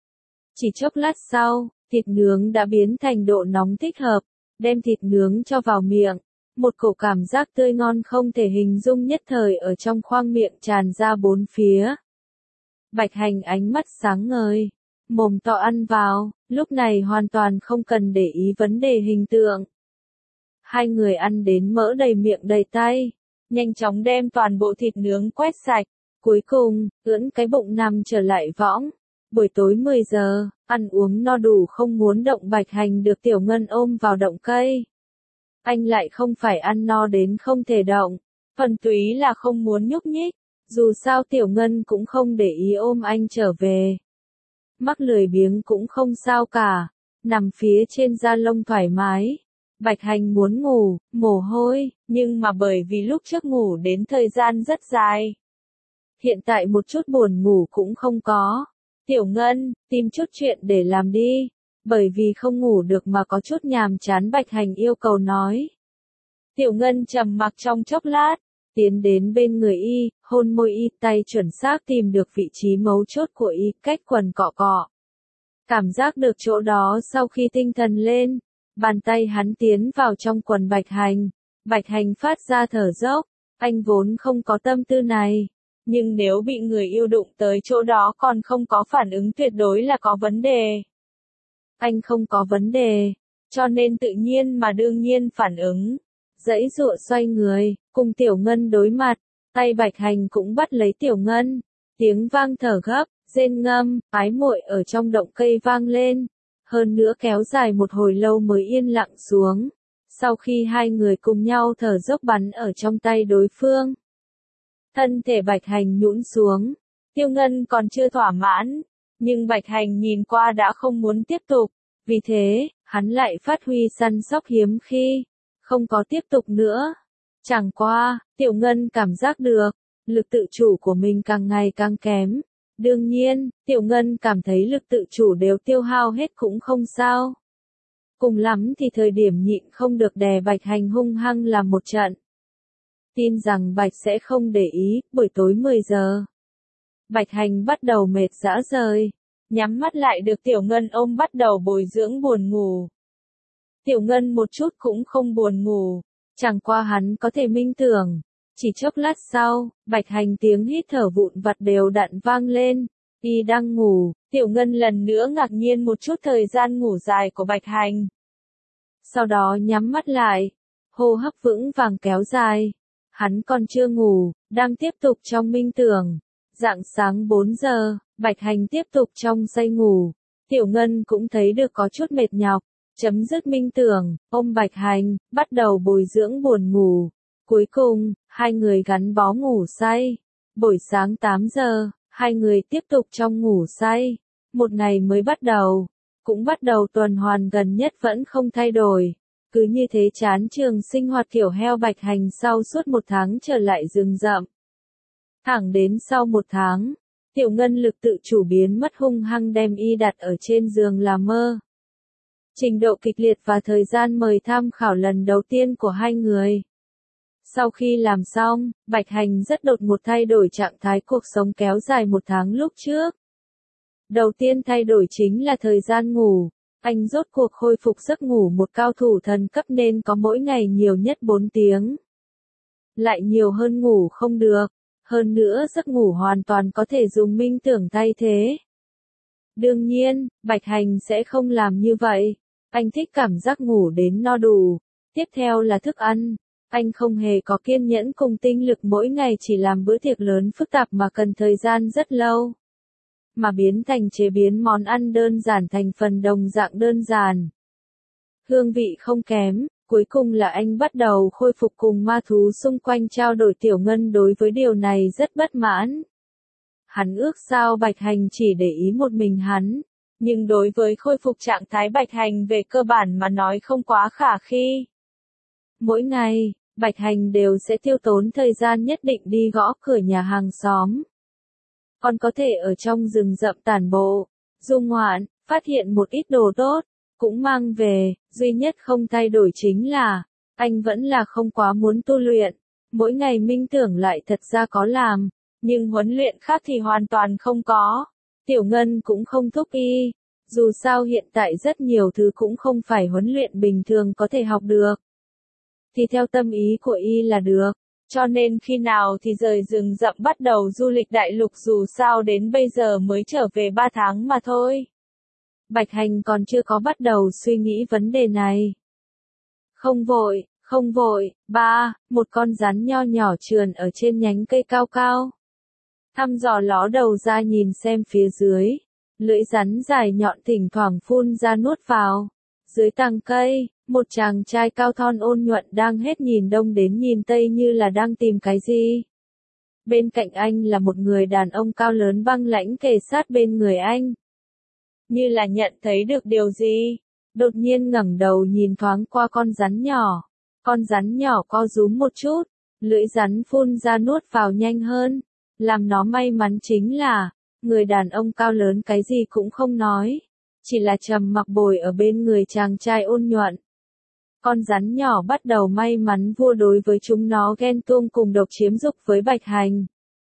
Chỉ chốc lát sau, thịt nướng đã biến thành độ nóng thích hợp, đem thịt nướng cho vào miệng. Một cổ cảm giác tươi ngon không thể hình dung nhất thời ở trong khoang miệng tràn ra bốn phía. Bạch Hành ánh mắt sáng ngời, mồm to ăn vào, lúc này hoàn toàn không cần để ý vấn đề hình tượng. Hai người ăn đến mỡ đầy miệng đầy tay, nhanh chóng đem toàn bộ thịt nướng quét sạch, cuối cùng, ưỡn cái bụng nằm trở lại võng. Buổi tối mười giờ, ăn uống no đủ không muốn động Bạch Hành được Tiểu Ngân ôm vào động cây. Anh lại không phải ăn no đến không thể động, thuần túy là không muốn nhúc nhích, dù sao Tiểu Ngân cũng không để ý ôm anh trở về. Mắc lười biếng cũng không sao cả, nằm phía trên da lông thoải mái. Bạch Hành muốn ngủ, mồ hôi, nhưng mà bởi vì lúc trước ngủ đến thời gian rất dài. Hiện tại một chút buồn ngủ cũng không có. Tiểu Ngân, tìm chút chuyện để làm đi. Bởi vì không ngủ được mà có chút nhàm chán Bạch Hành yêu cầu nói. Tiểu Ngân trầm mặc trong chốc lát, tiến đến bên người y, hôn môi y, tay chuẩn xác tìm được vị trí mấu chốt của y, cách quần cọ cọ. Cảm giác được chỗ đó sau khi tinh thần lên, bàn tay hắn tiến vào trong quần Bạch Hành. Bạch Hành phát ra thở dốc, anh vốn không có tâm tư này. Nhưng nếu bị người yêu đụng tới chỗ đó còn không có phản ứng tuyệt đối là có vấn đề. Anh không có vấn đề, cho nên tự nhiên mà đương nhiên phản ứng. Dãy dụa xoay người, cùng Tiểu Ngân đối mặt, tay Bạch Hành cũng bắt lấy Tiểu Ngân. Tiếng vang thở gấp, rên ngâm, ái muội ở trong động cây vang lên. Hơn nữa kéo dài một hồi lâu mới yên lặng xuống. Sau khi hai người cùng nhau thở dốc bắn ở trong tay đối phương. Thân thể Bạch Hành nhũn xuống, Tiêu Ngân còn chưa thỏa mãn, nhưng Bạch Hành nhìn qua đã không muốn tiếp tục, vì thế, hắn lại phát huy săn sóc hiếm khi, không có tiếp tục nữa. Chẳng qua, Tiểu Ngân cảm giác được, lực tự chủ của mình càng ngày càng kém. Đương nhiên, Tiểu Ngân cảm thấy lực tự chủ đều tiêu hao hết cũng không sao. Cùng lắm thì thời điểm nhịn không được đè Bạch Hành hung hăng làm một trận. Tin rằng Bạch sẽ không để ý, buổi tối mười giờ. Bạch Hành bắt đầu mệt rã rời, nhắm mắt lại được Tiểu Ngân ôm bắt đầu bồi dưỡng buồn ngủ. Tiểu Ngân một chút cũng không buồn ngủ, chẳng qua hắn có thể minh tưởng. Chỉ chốc lát sau, Bạch Hành tiếng hít thở vụn vặt đều đặn vang lên, y đang ngủ, Tiểu Ngân lần nữa ngạc nhiên một chút thời gian ngủ dài của Bạch Hành. Sau đó nhắm mắt lại, hô hấp vững vàng kéo dài. Hắn còn chưa ngủ, đang tiếp tục trong minh tưởng. Rạng sáng bốn giờ, Bạch Hành tiếp tục trong say ngủ. Tiểu Ngân cũng thấy được có chút mệt nhọc. Chấm dứt minh tưởng, ôm Bạch Hành, bắt đầu bồi dưỡng buồn ngủ. Cuối cùng, hai người gắn bó ngủ say. Buổi sáng tám giờ, hai người tiếp tục trong ngủ say. Một ngày mới bắt đầu. Cũng bắt đầu tuần hoàn gần nhất vẫn không thay đổi. Cứ như thế chán trường sinh hoạt kiểu heo Bạch Hành sau suốt một tháng trở lại rừng rậm. Thẳng đến sau một tháng, Tiểu Ngân lực tự chủ biến mất hung hăng đem y đặt ở trên giường làm mơ. Trình độ kịch liệt và thời gian mời tham khảo lần đầu tiên của hai người. Sau khi làm xong, Bạch Hành rất đột ngột thay đổi trạng thái cuộc sống kéo dài một tháng lúc trước. Đầu tiên thay đổi chính là thời gian ngủ. Anh rốt cuộc khôi phục giấc ngủ một cao thủ thần cấp nên có mỗi ngày nhiều nhất bốn tiếng. Lại nhiều hơn ngủ không được. Hơn nữa giấc ngủ hoàn toàn có thể dùng minh tưởng thay thế. Đương nhiên, Bạch Hành sẽ không làm như vậy. Anh thích cảm giác ngủ đến no đủ. Tiếp theo là thức ăn. Anh không hề có kiên nhẫn cùng tinh lực mỗi ngày chỉ làm bữa tiệc lớn phức tạp mà cần thời gian rất lâu. Mà biến thành chế biến món ăn đơn giản thành phần đồng dạng đơn giản. Hương vị không kém, cuối cùng là anh bắt đầu khôi phục cùng ma thú xung quanh trao đổi. Tiểu Ngân đối với điều này rất bất mãn. Hắn ước sao Bạch Hành chỉ để ý một mình hắn, nhưng đối với khôi phục trạng thái Bạch Hành về cơ bản mà nói không quá khả khi. Mỗi ngày, Bạch Hành đều sẽ tiêu tốn thời gian nhất định đi gõ cửa nhà hàng xóm. Còn có thể ở trong rừng rậm tản bộ, du ngoạn, phát hiện một ít đồ tốt, cũng mang về, duy nhất không thay đổi chính là, anh vẫn là không quá muốn tu luyện, mỗi ngày minh tưởng lại thật ra có làm, nhưng huấn luyện khác thì hoàn toàn không có. Tiểu Ngân cũng không thúc y, dù sao hiện tại rất nhiều thứ cũng không phải huấn luyện bình thường có thể học được. Thì theo tâm ý của y là được. Cho nên khi nào thì rời rừng rậm bắt đầu du lịch đại lục dù sao đến bây giờ mới trở về ba tháng mà thôi. Bạch Hành còn chưa có bắt đầu suy nghĩ vấn đề này. Không vội, không vội, ba, một con rắn nho nhỏ trườn ở trên nhánh cây cao cao. Thăm dò ló đầu ra nhìn xem phía dưới. Lưỡi rắn dài nhọn thỉnh thoảng phun ra nuốt vào. Dưới tàng cây, một chàng trai cao thon ôn nhuận đang hết nhìn đông đến nhìn tây như là đang tìm cái gì. Bên cạnh anh là một người đàn ông cao lớn băng lãnh kề sát bên người anh. Như là nhận thấy được điều gì, đột nhiên ngẩng đầu nhìn thoáng qua con rắn nhỏ. Con rắn nhỏ co rúm một chút, lưỡi rắn phun ra nuốt vào nhanh hơn. Làm nó may mắn chính là, Người đàn ông cao lớn cái gì cũng không nói, chỉ là trầm mặc bồi ở bên người chàng trai ôn nhuận. Con rắn nhỏ bắt đầu may mắn vua đối với chúng nó ghen tuông cùng độc chiếm dục với Bạch Hành.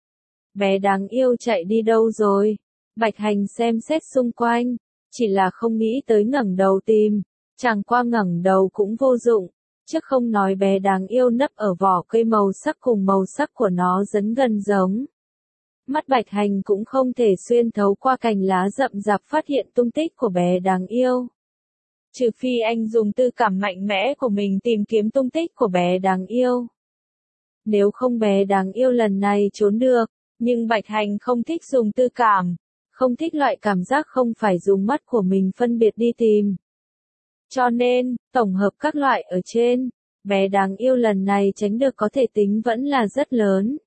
Bé đáng yêu chạy đi đâu rồi? Bạch Hành xem xét xung quanh, chỉ là không nghĩ tới ngẩng đầu tìm, chẳng qua ngẩng đầu cũng vô dụng, chứ không nói bé đáng yêu nấp ở vỏ cây màu sắc cùng màu sắc của nó dấn gần giống. Mắt Bạch Hành cũng không thể xuyên thấu qua cành lá rậm rạp phát hiện tung tích của bé đáng yêu. Trừ phi anh dùng tư cảm mạnh mẽ của mình tìm kiếm tung tích của bé đáng yêu. Nếu không bé đáng yêu lần này trốn được, nhưng Bạch Hành không thích dùng tư cảm, không thích loại cảm giác không phải dùng mắt của mình phân biệt đi tìm. Cho nên, tổng hợp các loại ở trên, bé đáng yêu lần này tránh được có thể tính vẫn là rất lớn.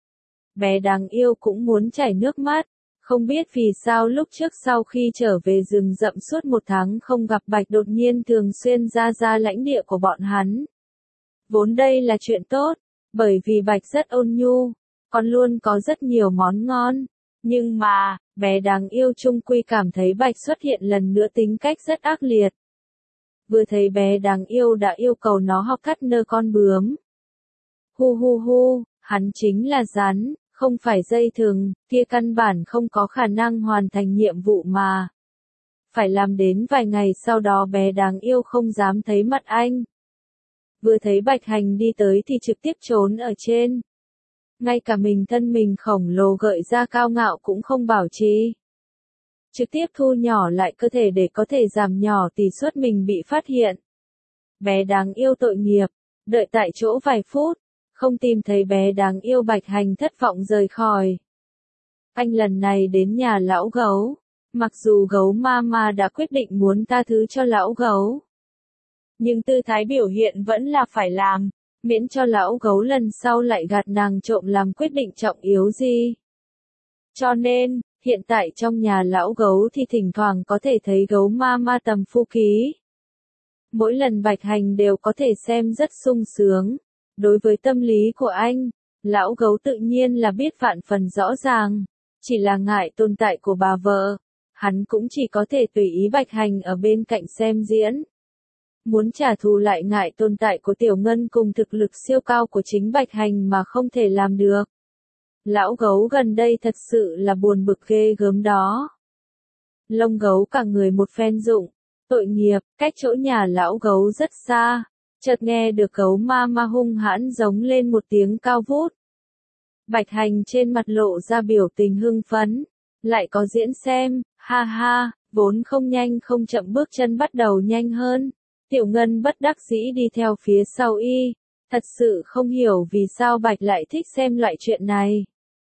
Bé đáng yêu cũng muốn chảy nước mắt, không biết vì sao lúc trước sau khi trở về rừng rậm suốt một tháng không gặp Bạch đột nhiên thường xuyên ra ra lãnh địa của bọn hắn. Vốn đây là chuyện tốt, bởi vì Bạch rất ôn nhu, còn luôn có rất nhiều món ngon. Nhưng mà, bé đáng yêu chung quy cảm thấy Bạch xuất hiện lần nữa tính cách rất ác liệt. Vừa thấy bé đáng yêu đã yêu cầu nó học cắt nơ con bướm. Hu hu hu, hắn chính là rắn, không phải dây thừng, kia căn bản không có khả năng hoàn thành nhiệm vụ mà. Phải làm đến vài ngày sau đó bé đáng yêu không dám thấy mặt anh. Vừa thấy Bạch Hành đi tới thì trực tiếp trốn ở trên. Ngay cả mình thân mình khổng lồ gợi ra cao ngạo cũng không bảo trì. Trực tiếp thu nhỏ lại cơ thể để có thể giảm nhỏ tỷ suất mình bị phát hiện. Bé đáng yêu tội nghiệp, đợi tại chỗ vài phút, không tìm thấy bé đáng yêu Bạch Hành thất vọng rời khỏi. Anh lần này đến nhà lão gấu, mặc dù gấu mama đã quyết định muốn tha thứ cho lão gấu. Nhưng tư thái biểu hiện vẫn là phải làm, miễn cho lão gấu lần sau lại gạt nàng trộm làm quyết định trọng yếu gì. Cho nên, hiện tại trong nhà lão gấu thì thỉnh thoảng có thể thấy gấu mama tầm phu ký. Mỗi lần Bạch Hành đều có thể xem rất sung sướng. Đối với tâm lý của anh, lão gấu tự nhiên là biết vạn phần rõ ràng, chỉ là ngại tồn tại của bà vợ, hắn cũng chỉ có thể tùy ý Bạch Hành ở bên cạnh xem diễn. Muốn trả thù lại ngại tồn tại của Tiểu Ngân cùng thực lực siêu cao của chính Bạch Hành mà không thể làm được. Lão gấu gần đây thật sự là buồn bực ghê gớm đó. Lông gấu cả người một phen rụng, tội nghiệp, cách chỗ nhà lão gấu rất xa. Chợt nghe được gấu ma ma hung hãn giống lên một tiếng cao vút. Bạch Hành trên mặt lộ ra biểu tình hưng phấn, lại có diễn xem, ha ha, vốn không nhanh không chậm bước chân bắt đầu nhanh hơn. Tiểu Ngân bất đắc dĩ đi theo phía sau y, thật sự không hiểu vì sao Bạch lại thích xem loại chuyện này.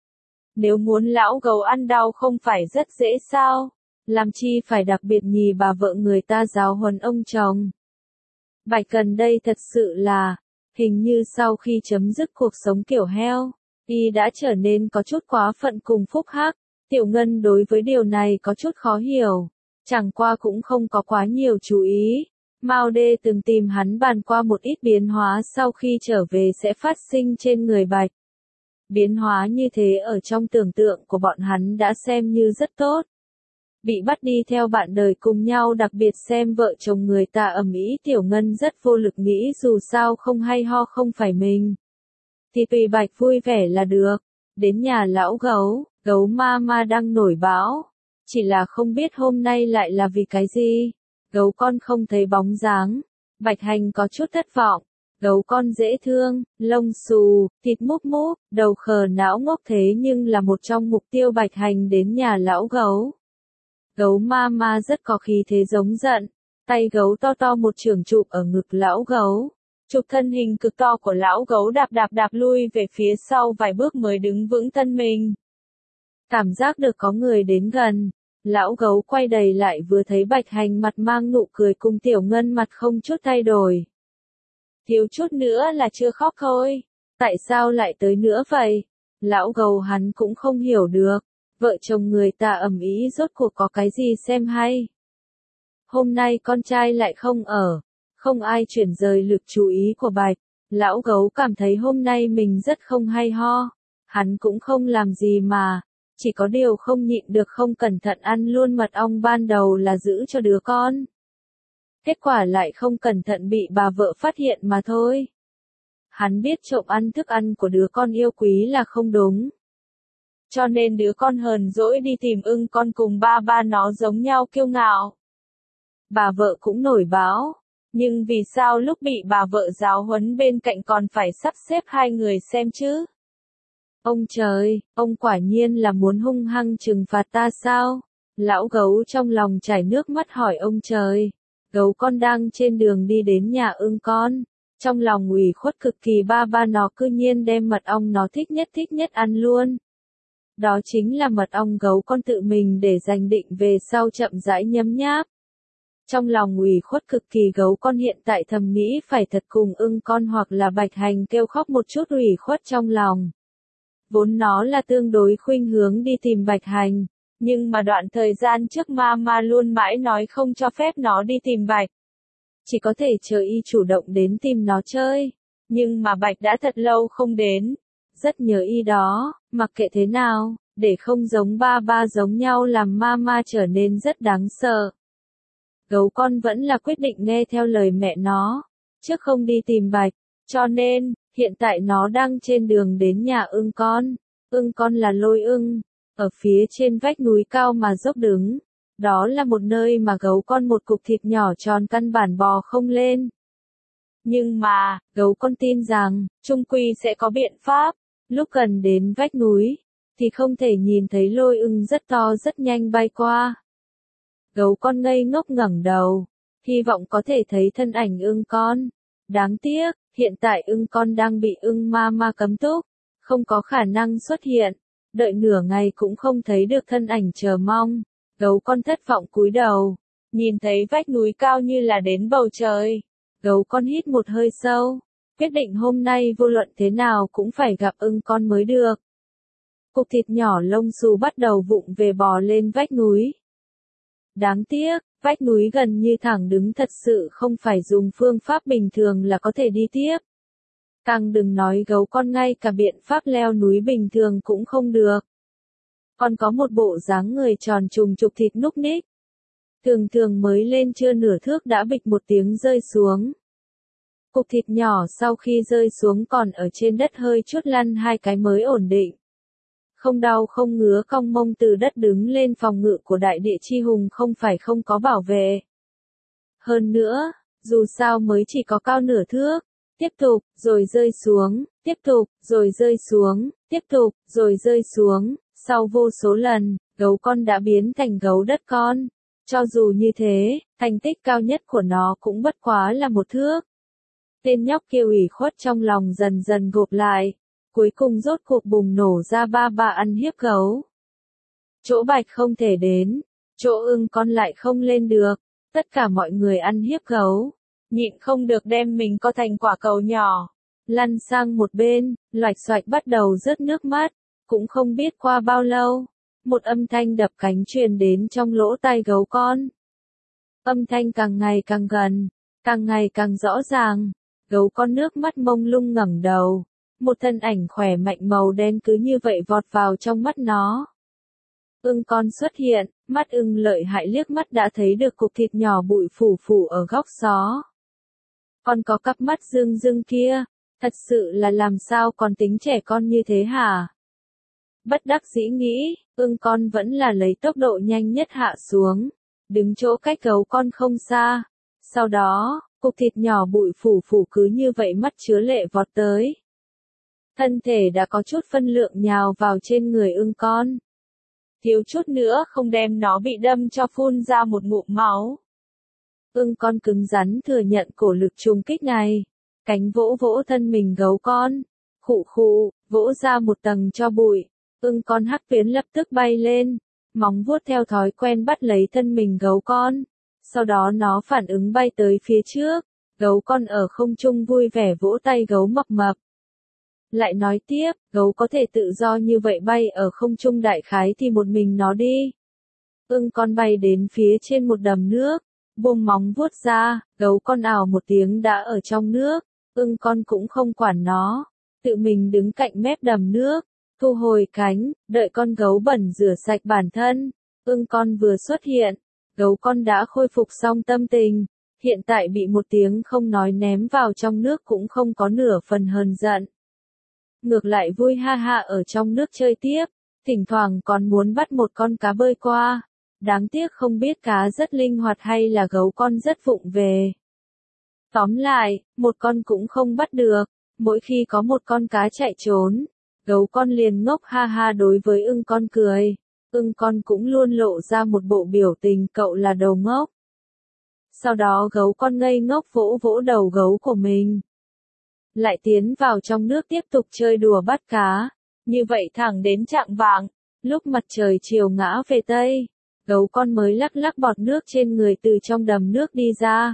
Nếu muốn lão gấu ăn đau không phải rất dễ sao, làm chi phải đặc biệt nhì bà vợ người ta giáo huấn ông chồng. Bạch gần đây thật sự là, hình như sau khi chấm dứt cuộc sống kiểu heo, y đã trở nên có chút quá phận cùng phúc hắc. Tiểu Ngân đối với điều này có chút khó hiểu, chẳng qua cũng không có quá nhiều chú ý. Mao Đê từng tìm hắn bàn qua một ít biến hóa sau khi trở về sẽ phát sinh trên người Bạch. Biến hóa như thế ở trong tưởng tượng của bọn hắn đã xem như rất tốt. Bị bắt đi theo bạn đời cùng nhau đặc biệt xem vợ chồng người ta ầm ĩ Tiểu Ngân rất vô lực nghĩ dù sao không hay ho không phải mình. Thì tùy Bạch vui vẻ là được. Đến nhà lão gấu, gấu ma ma đang nổi bão. Chỉ là không biết hôm nay lại là vì cái gì. Gấu con không thấy bóng dáng. Bạch Hành có chút thất vọng. Gấu con dễ thương, lông xù, thịt múp múp, đầu khờ não ngốc thế nhưng là một trong mục tiêu Bạch Hành đến nhà lão gấu. Gấu ma ma rất có khí thế giống giận, tay gấu to to một trường chụp ở ngực lão gấu. Chụp thân hình cực to của lão gấu đạp đạp đạp lui về phía sau vài bước mới đứng vững thân mình. Cảm giác được có người đến gần, lão gấu quay đầy lại vừa thấy Bạch Hành mặt mang nụ cười cùng Tiểu Ngân mặt không chút thay đổi. Thiếu chút nữa là chưa khóc thôi, tại sao lại tới nữa vậy? Lão gấu hắn cũng không hiểu được. Vợ chồng người ta ầm ĩ rốt cuộc có cái gì xem hay. Hôm nay con trai lại không ở, không ai chuyển rời lực chú ý của Bạch. Lão gấu cảm thấy hôm nay mình rất không hay ho. Hắn cũng không làm gì mà, Chỉ có điều không nhịn được không cẩn thận ăn luôn mật ong ban đầu là giữ cho đứa con. Kết quả lại không cẩn thận bị bà vợ phát hiện mà thôi. Hắn biết trộm ăn thức ăn của đứa con yêu quý là không đúng. Cho nên đứa con hờn dỗi đi tìm ưng con cùng ba ba nó giống nhau kiêu ngạo. Bà vợ cũng nổi báo, nhưng vì sao lúc bị bà vợ giáo huấn bên cạnh còn phải sắp xếp hai người xem chứ? Ông trời, ông quả nhiên là muốn hung hăng trừng phạt ta sao? Lão gấu trong lòng chảy nước mắt hỏi ông trời. Gấu con đang trên đường đi đến nhà ưng con. Trong lòng ủy khuất cực kỳ ba ba nó cư nhiên đem mật ong nó thích nhất thích nhất ăn luôn. Đó chính là mật ong gấu con tự mình để dành định về sau chậm rãi nhấm nháp. Trong lòng ủy khuất cực kỳ gấu con hiện tại thầm nghĩ phải thật cùng ưng con hoặc là bạch hành kêu khóc một chút ủy khuất trong lòng. Vốn nó là tương đối khuynh hướng đi tìm bạch hành, nhưng mà đoạn thời gian trước mama luôn mãi nói không cho phép nó đi tìm bạch. Chỉ có thể chờ y chủ động đến tìm nó chơi, nhưng mà bạch đã thật lâu không đến. Rất nhớ y đó, mặc kệ thế nào, để không giống ba ba giống nhau làm mama trở nên rất đáng sợ. Gấu con vẫn là quyết định nghe theo lời mẹ nó, trước không đi tìm bạch, cho nên, hiện tại nó đang trên đường đến nhà ưng con. Ưng con là Lôi ưng, ở phía trên vách núi cao mà dốc đứng. Đó là một nơi mà gấu con một cục thịt nhỏ tròn căn bản bò không lên. Nhưng mà, gấu con tin rằng, chung quy sẽ có biện pháp. Lúc gần đến vách núi, thì không thể nhìn thấy Lôi ưng rất to rất nhanh bay qua. Gấu con ngây ngốc ngẩng đầu, hy vọng có thể thấy thân ảnh ưng con. Đáng tiếc, hiện tại ưng con đang bị ưng ma ma cấm túc, không có khả năng xuất hiện. Đợi nửa ngày cũng không thấy được thân ảnh chờ mong. Gấu con thất vọng cúi đầu, nhìn thấy vách núi cao như là đến bầu trời. Gấu con hít một hơi sâu, quyết định hôm nay vô luận thế nào cũng phải gặp ưng con mới được. Cục thịt nhỏ lông xù bắt đầu vụng về bò lên vách núi. Đáng tiếc, vách núi gần như thẳng đứng thật sự không phải dùng phương pháp bình thường là có thể đi tiếp. Càng đừng nói gấu con ngay cả biện pháp leo núi bình thường cũng không được. Còn có một bộ dáng người tròn trùng trục thịt núc ních. Thường thường mới lên chưa nửa thước đã bịch một tiếng rơi xuống. Cục thịt nhỏ sau khi rơi xuống còn ở trên đất hơi chút lăn hai cái mới ổn định. Không đau không ngứa cong mông từ đất đứng lên phòng ngự của đại địa chi hùng không phải không có bảo vệ. Hơn nữa, dù sao mới chỉ có cao nửa thước. Tiếp tục, rồi rơi xuống, tiếp tục, rồi rơi xuống, tiếp tục, rồi rơi xuống. Sau vô số lần, gấu con đã biến thành gấu đất con. Cho dù như thế, thành tích cao nhất của nó cũng bất quá là một thước. Tên nhóc kia ủy khuất trong lòng dần dần gộp lại. Cuối cùng rốt cuộc bùng nổ ra ba ba ăn hiếp gấu. Chỗ bạch không thể đến, chỗ ưng con lại không lên được. Tất cả mọi người ăn hiếp gấu. Nhịn không được đem mình co thành quả cầu nhỏ. Lăn sang một bên, loạch xoạch bắt đầu rớt nước mắt. Cũng không biết qua bao lâu, một âm thanh đập cánh truyền đến trong lỗ tai gấu con. Âm thanh càng ngày càng gần, càng ngày càng rõ ràng. Gấu con nước mắt mông lung ngẩng đầu. Một thân ảnh khỏe mạnh màu đen cứ như vậy vọt vào trong mắt nó. Ưng con xuất hiện, mắt ưng lợi hại liếc mắt đã thấy được cục thịt nhỏ bụi phủ phủ ở góc xó. Con có cặp mắt rưng rưng kia, thật sự là làm sao còn tính trẻ con như thế hả? Bất đắc dĩ nghĩ, ưng con vẫn là lấy tốc độ nhanh nhất hạ xuống, đứng chỗ cách gấu con không xa. Sau đó, cục thịt nhỏ bụi phủ phủ cứ như vậy mắt chứa lệ vọt tới. Thân thể đã có chút phân lượng nhào vào trên người ưng con. Thiếu chút nữa không đem nó bị đâm cho phun ra một ngụm máu. Ưng con cứng rắn thừa nhận cổ lực trùng kích này. Cánh vỗ vỗ thân mình gấu con. Khụ khụ, vỗ ra một tầng cho bụi. Ưng con hắc tuyến lập tức bay lên. Móng vuốt theo thói quen bắt lấy thân mình gấu con. Sau đó nó phản ứng bay tới phía trước. Gấu con ở không trung vui vẻ vỗ tay gấu mập mập. Lại nói tiếp, gấu có thể tự do như vậy bay ở không trung đại khái thì một mình nó đi. Ưng con bay đến phía trên một đầm nước, buông móng vuốt ra, gấu con ảo một tiếng đã ở trong nước, ưng con cũng không quản nó, tự mình đứng cạnh mép đầm nước, Thu hồi cánh, đợi con gấu bẩn rửa sạch bản thân. Ưng con vừa xuất hiện, gấu con đã khôi phục xong tâm tình, hiện tại bị một tiếng không nói ném vào trong nước cũng không có nửa phần hờn giận. Ngược lại vui ha ha ở trong nước chơi tiếp, thỉnh thoảng còn muốn bắt một con cá bơi qua. Đáng tiếc không biết cá rất linh hoạt hay là gấu con rất vụng về. Tóm lại, một con cũng không bắt được, mỗi khi có một con cá chạy trốn, gấu con liền ngốc ha ha đối với ưng con cười. Ưng con cũng luôn lộ ra một bộ biểu tình cậu là đầu ngốc. Sau đó gấu con ngây ngốc vỗ vỗ đầu gấu của mình. Lại tiến vào trong nước tiếp tục chơi đùa bắt cá. Như vậy thẳng đến chạng vạng, lúc mặt trời chiều ngã về Tây, gấu con mới lắc lắc bọt nước trên người từ trong đầm nước đi ra.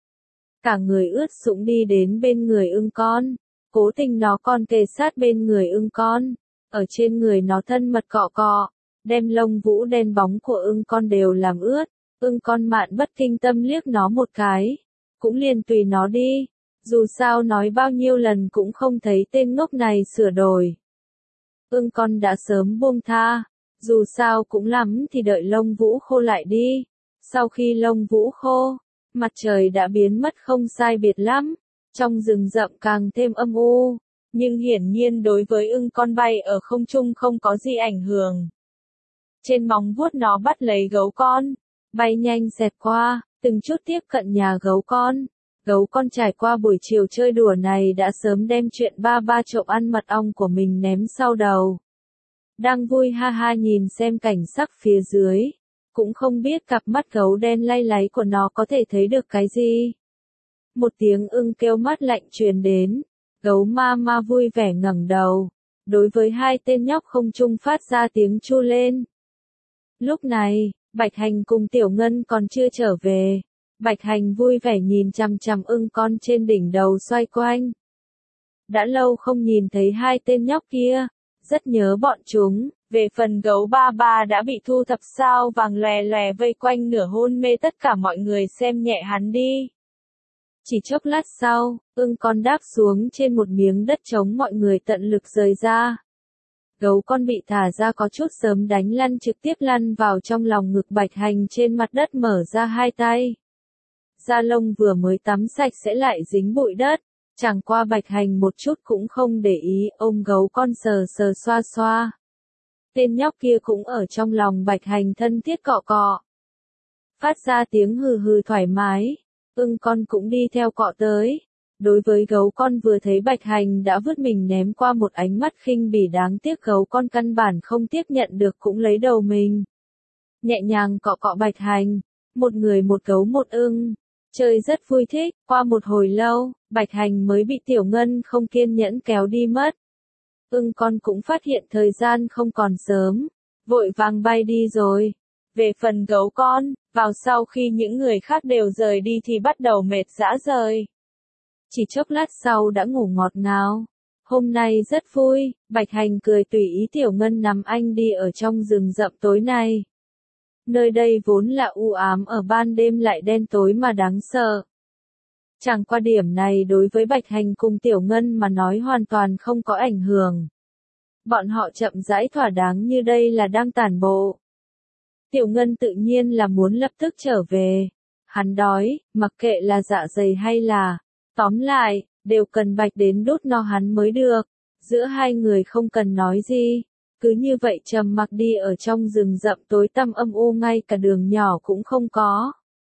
Cả người ướt sũng đi đến bên người ưng con, cố tình nó còn kề sát bên người ưng con, ở trên người nó thân mật cọ cọ, đem lông vũ đen bóng của ưng con đều làm ướt. Ưng con mạn bất kinh tâm liếc nó một cái, cũng liền tùy nó đi, dù sao nói bao nhiêu lần cũng không thấy tên ngốc này sửa đổi. Ưng con đã sớm buông tha, dù sao cũng lắm thì đợi lông vũ khô lại đi. Sau khi lông vũ khô, mặt trời đã biến mất không sai biệt lắm, trong rừng rậm càng thêm âm u, nhưng hiển nhiên đối với ưng con bay ở không trung không có gì ảnh hưởng. Trên móng vuốt nó bắt lấy gấu con, bay nhanh xẹt qua, từng chút tiếp cận nhà gấu con. Gấu con trải qua buổi chiều chơi đùa này đã sớm đem chuyện ba ba trộm ăn mật ong của mình ném sau đầu. Đang vui ha ha nhìn xem cảnh sắc phía dưới, cũng không biết cặp mắt gấu đen lay láy của nó có thể thấy được cái gì. Một tiếng ưng kêu mát lạnh truyền đến, gấu ma ma vui vẻ ngẩng đầu, đối với hai tên nhóc không trung phát ra tiếng chu lên. Lúc này, Bạch Hành cùng Tiểu Ngân còn chưa trở về. Bạch Hành vui vẻ nhìn chằm chằm ưng con trên đỉnh đầu xoay quanh. Đã lâu không nhìn thấy hai tên nhóc kia, rất nhớ bọn chúng. Về phần gấu ba ba đã bị thu thập sao vàng lòe lòe vây quanh nửa hôn mê, tất cả mọi người xem nhẹ hắn đi. Chỉ chốc lát sau, ưng con đáp xuống trên một miếng đất trống, mọi người tận lực rời ra. Gấu con bị thả ra có chút sớm đánh lăn trực tiếp lăn vào trong lòng ngực Bạch Hành trên mặt đất, mở ra hai tay. Da lông vừa mới tắm sạch sẽ lại dính bụi đất, chẳng qua Bạch Hành một chút cũng không để ý, ôm gấu con sờ sờ xoa xoa. Tên nhóc kia cũng ở trong lòng Bạch Hành thân thiết cọ cọ. Phát ra tiếng hừ hừ thoải mái, ưng con cũng đi theo cọ tới. Đối với gấu con vừa thấy Bạch Hành đã vứt mình ném qua một ánh mắt khinh bỉ, đáng tiếc gấu con căn bản không tiếp nhận được, cũng lấy đầu mình. Nhẹ nhàng cọ cọ Bạch Hành, một người một gấu một ưng, chơi rất vui thích. Qua một hồi lâu, Bạch Hành mới bị Tiểu Ngân không kiên nhẫn kéo đi mất. Ưng con cũng phát hiện thời gian không còn sớm, vội vàng bay đi rồi. Về phần gấu con, vào sau khi những người khác đều rời đi thì bắt đầu mệt rã rời. Chỉ chốc lát sau đã ngủ ngọt ngào. Hôm nay rất vui, Bạch Hành cười tùy ý Tiểu Ngân nắm anh đi ở trong rừng rậm tối nay. Nơi đây vốn là u ám, ở ban đêm lại đen tối mà đáng sợ. Chẳng qua điểm này đối với Bạch Hành cùng Tiểu Ngân mà nói hoàn toàn không có ảnh hưởng. Bọn họ chậm rãi thỏa đáng như đây là đang tản bộ. Tiểu Ngân tự nhiên là muốn lập tức trở về. Hắn đói, mặc kệ là dạ dày hay là, tóm lại, đều cần Bạch đến đút no hắn mới được. Giữa hai người không cần nói gì, cứ như vậy trầm mặc đi ở trong rừng rậm tối tăm âm u, ngay cả đường nhỏ cũng không có.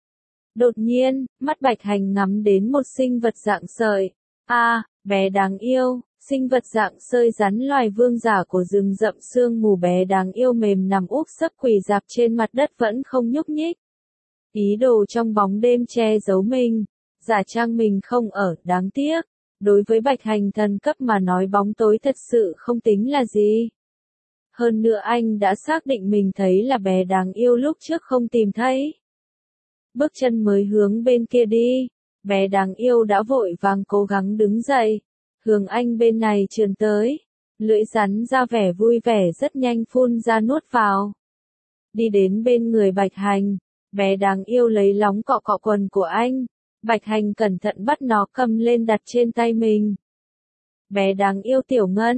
Đột nhiên, mắt Bạch Hành ngắm đến một sinh vật dạng sợi. A, à, bé đáng yêu, sinh vật dạng sơi rắn loài vương giả của rừng rậm sương mù, bé đáng yêu mềm nằm úp sấp quỳ dạp trên mặt đất vẫn không nhúc nhích. Ý đồ trong bóng đêm che giấu mình, giả trang mình không ở, đáng tiếc. Đối với Bạch Hành thần cấp mà nói bóng tối thật sự không tính là gì. Hơn nữa anh đã xác định mình thấy là bé đáng yêu lúc trước không tìm thấy. Bước chân mới hướng bên kia đi, bé đáng yêu đã vội vàng cố gắng đứng dậy, hướng anh bên này trườn tới. Lưỡi rắn ra vẻ vui vẻ rất nhanh phun ra nuốt vào. Đi đến bên người Bạch Hành, bé đáng yêu lấy lóng cọ cọ quần của anh. Bạch Hành cẩn thận bắt nó cầm lên đặt trên tay mình. Bé đáng yêu Tiểu Ngân,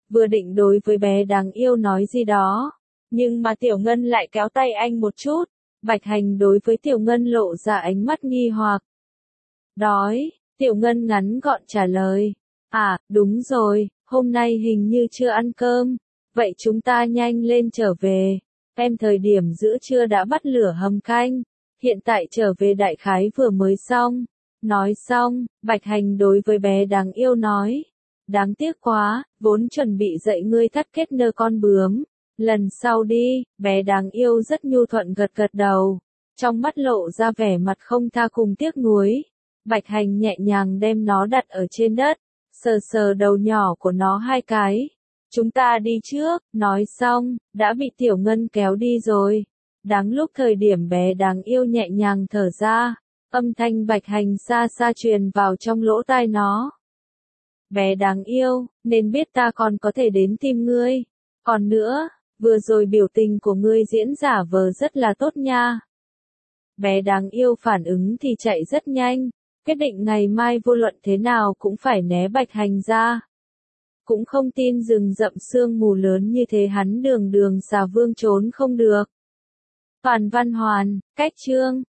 vừa định đối với bé đáng yêu nói gì đó. Nhưng mà Tiểu Ngân lại kéo tay anh một chút. Bạch Hành đối với Tiểu Ngân lộ ra ánh mắt nghi hoặc. Đói, Tiểu Ngân ngắn gọn trả lời. À, đúng rồi, hôm nay hình như chưa ăn cơm. Vậy chúng ta nhanh lên trở về. Em thời điểm giữa trưa đã bắt lửa hầm canh. Hiện tại trở về đại khái vừa mới xong. Nói xong, Bạch Hành đối với bé đáng yêu nói. Đáng tiếc quá, vốn chuẩn bị dạy ngươi thắt kết nơ con bướm. Lần sau đi, bé đáng yêu rất nhu thuận gật gật đầu. Trong mắt lộ ra vẻ mặt không tha cùng tiếc nuối. Bạch Hành nhẹ nhàng đem nó đặt ở trên đất. Sờ sờ đầu nhỏ của nó hai cái. Chúng ta đi trước, nói xong, đã bị Tiểu Ngân kéo đi rồi. Đáng lúc thời điểm bé đáng yêu nhẹ nhàng thở ra, âm thanh Bạch Hành xa xa truyền vào trong lỗ tai nó. Bé đáng yêu, nên biết ta còn có thể đến tìm ngươi. Còn nữa, vừa rồi biểu tình của ngươi diễn giả vờ rất là tốt nha. Bé đáng yêu phản ứng thì chạy rất nhanh, quyết định ngày mai vô luận thế nào cũng phải né Bạch Hành ra. Cũng không tin rừng rậm sương mù lớn như thế hắn đường đường xà vương trốn không được. Toàn văn hoàn, cách chương.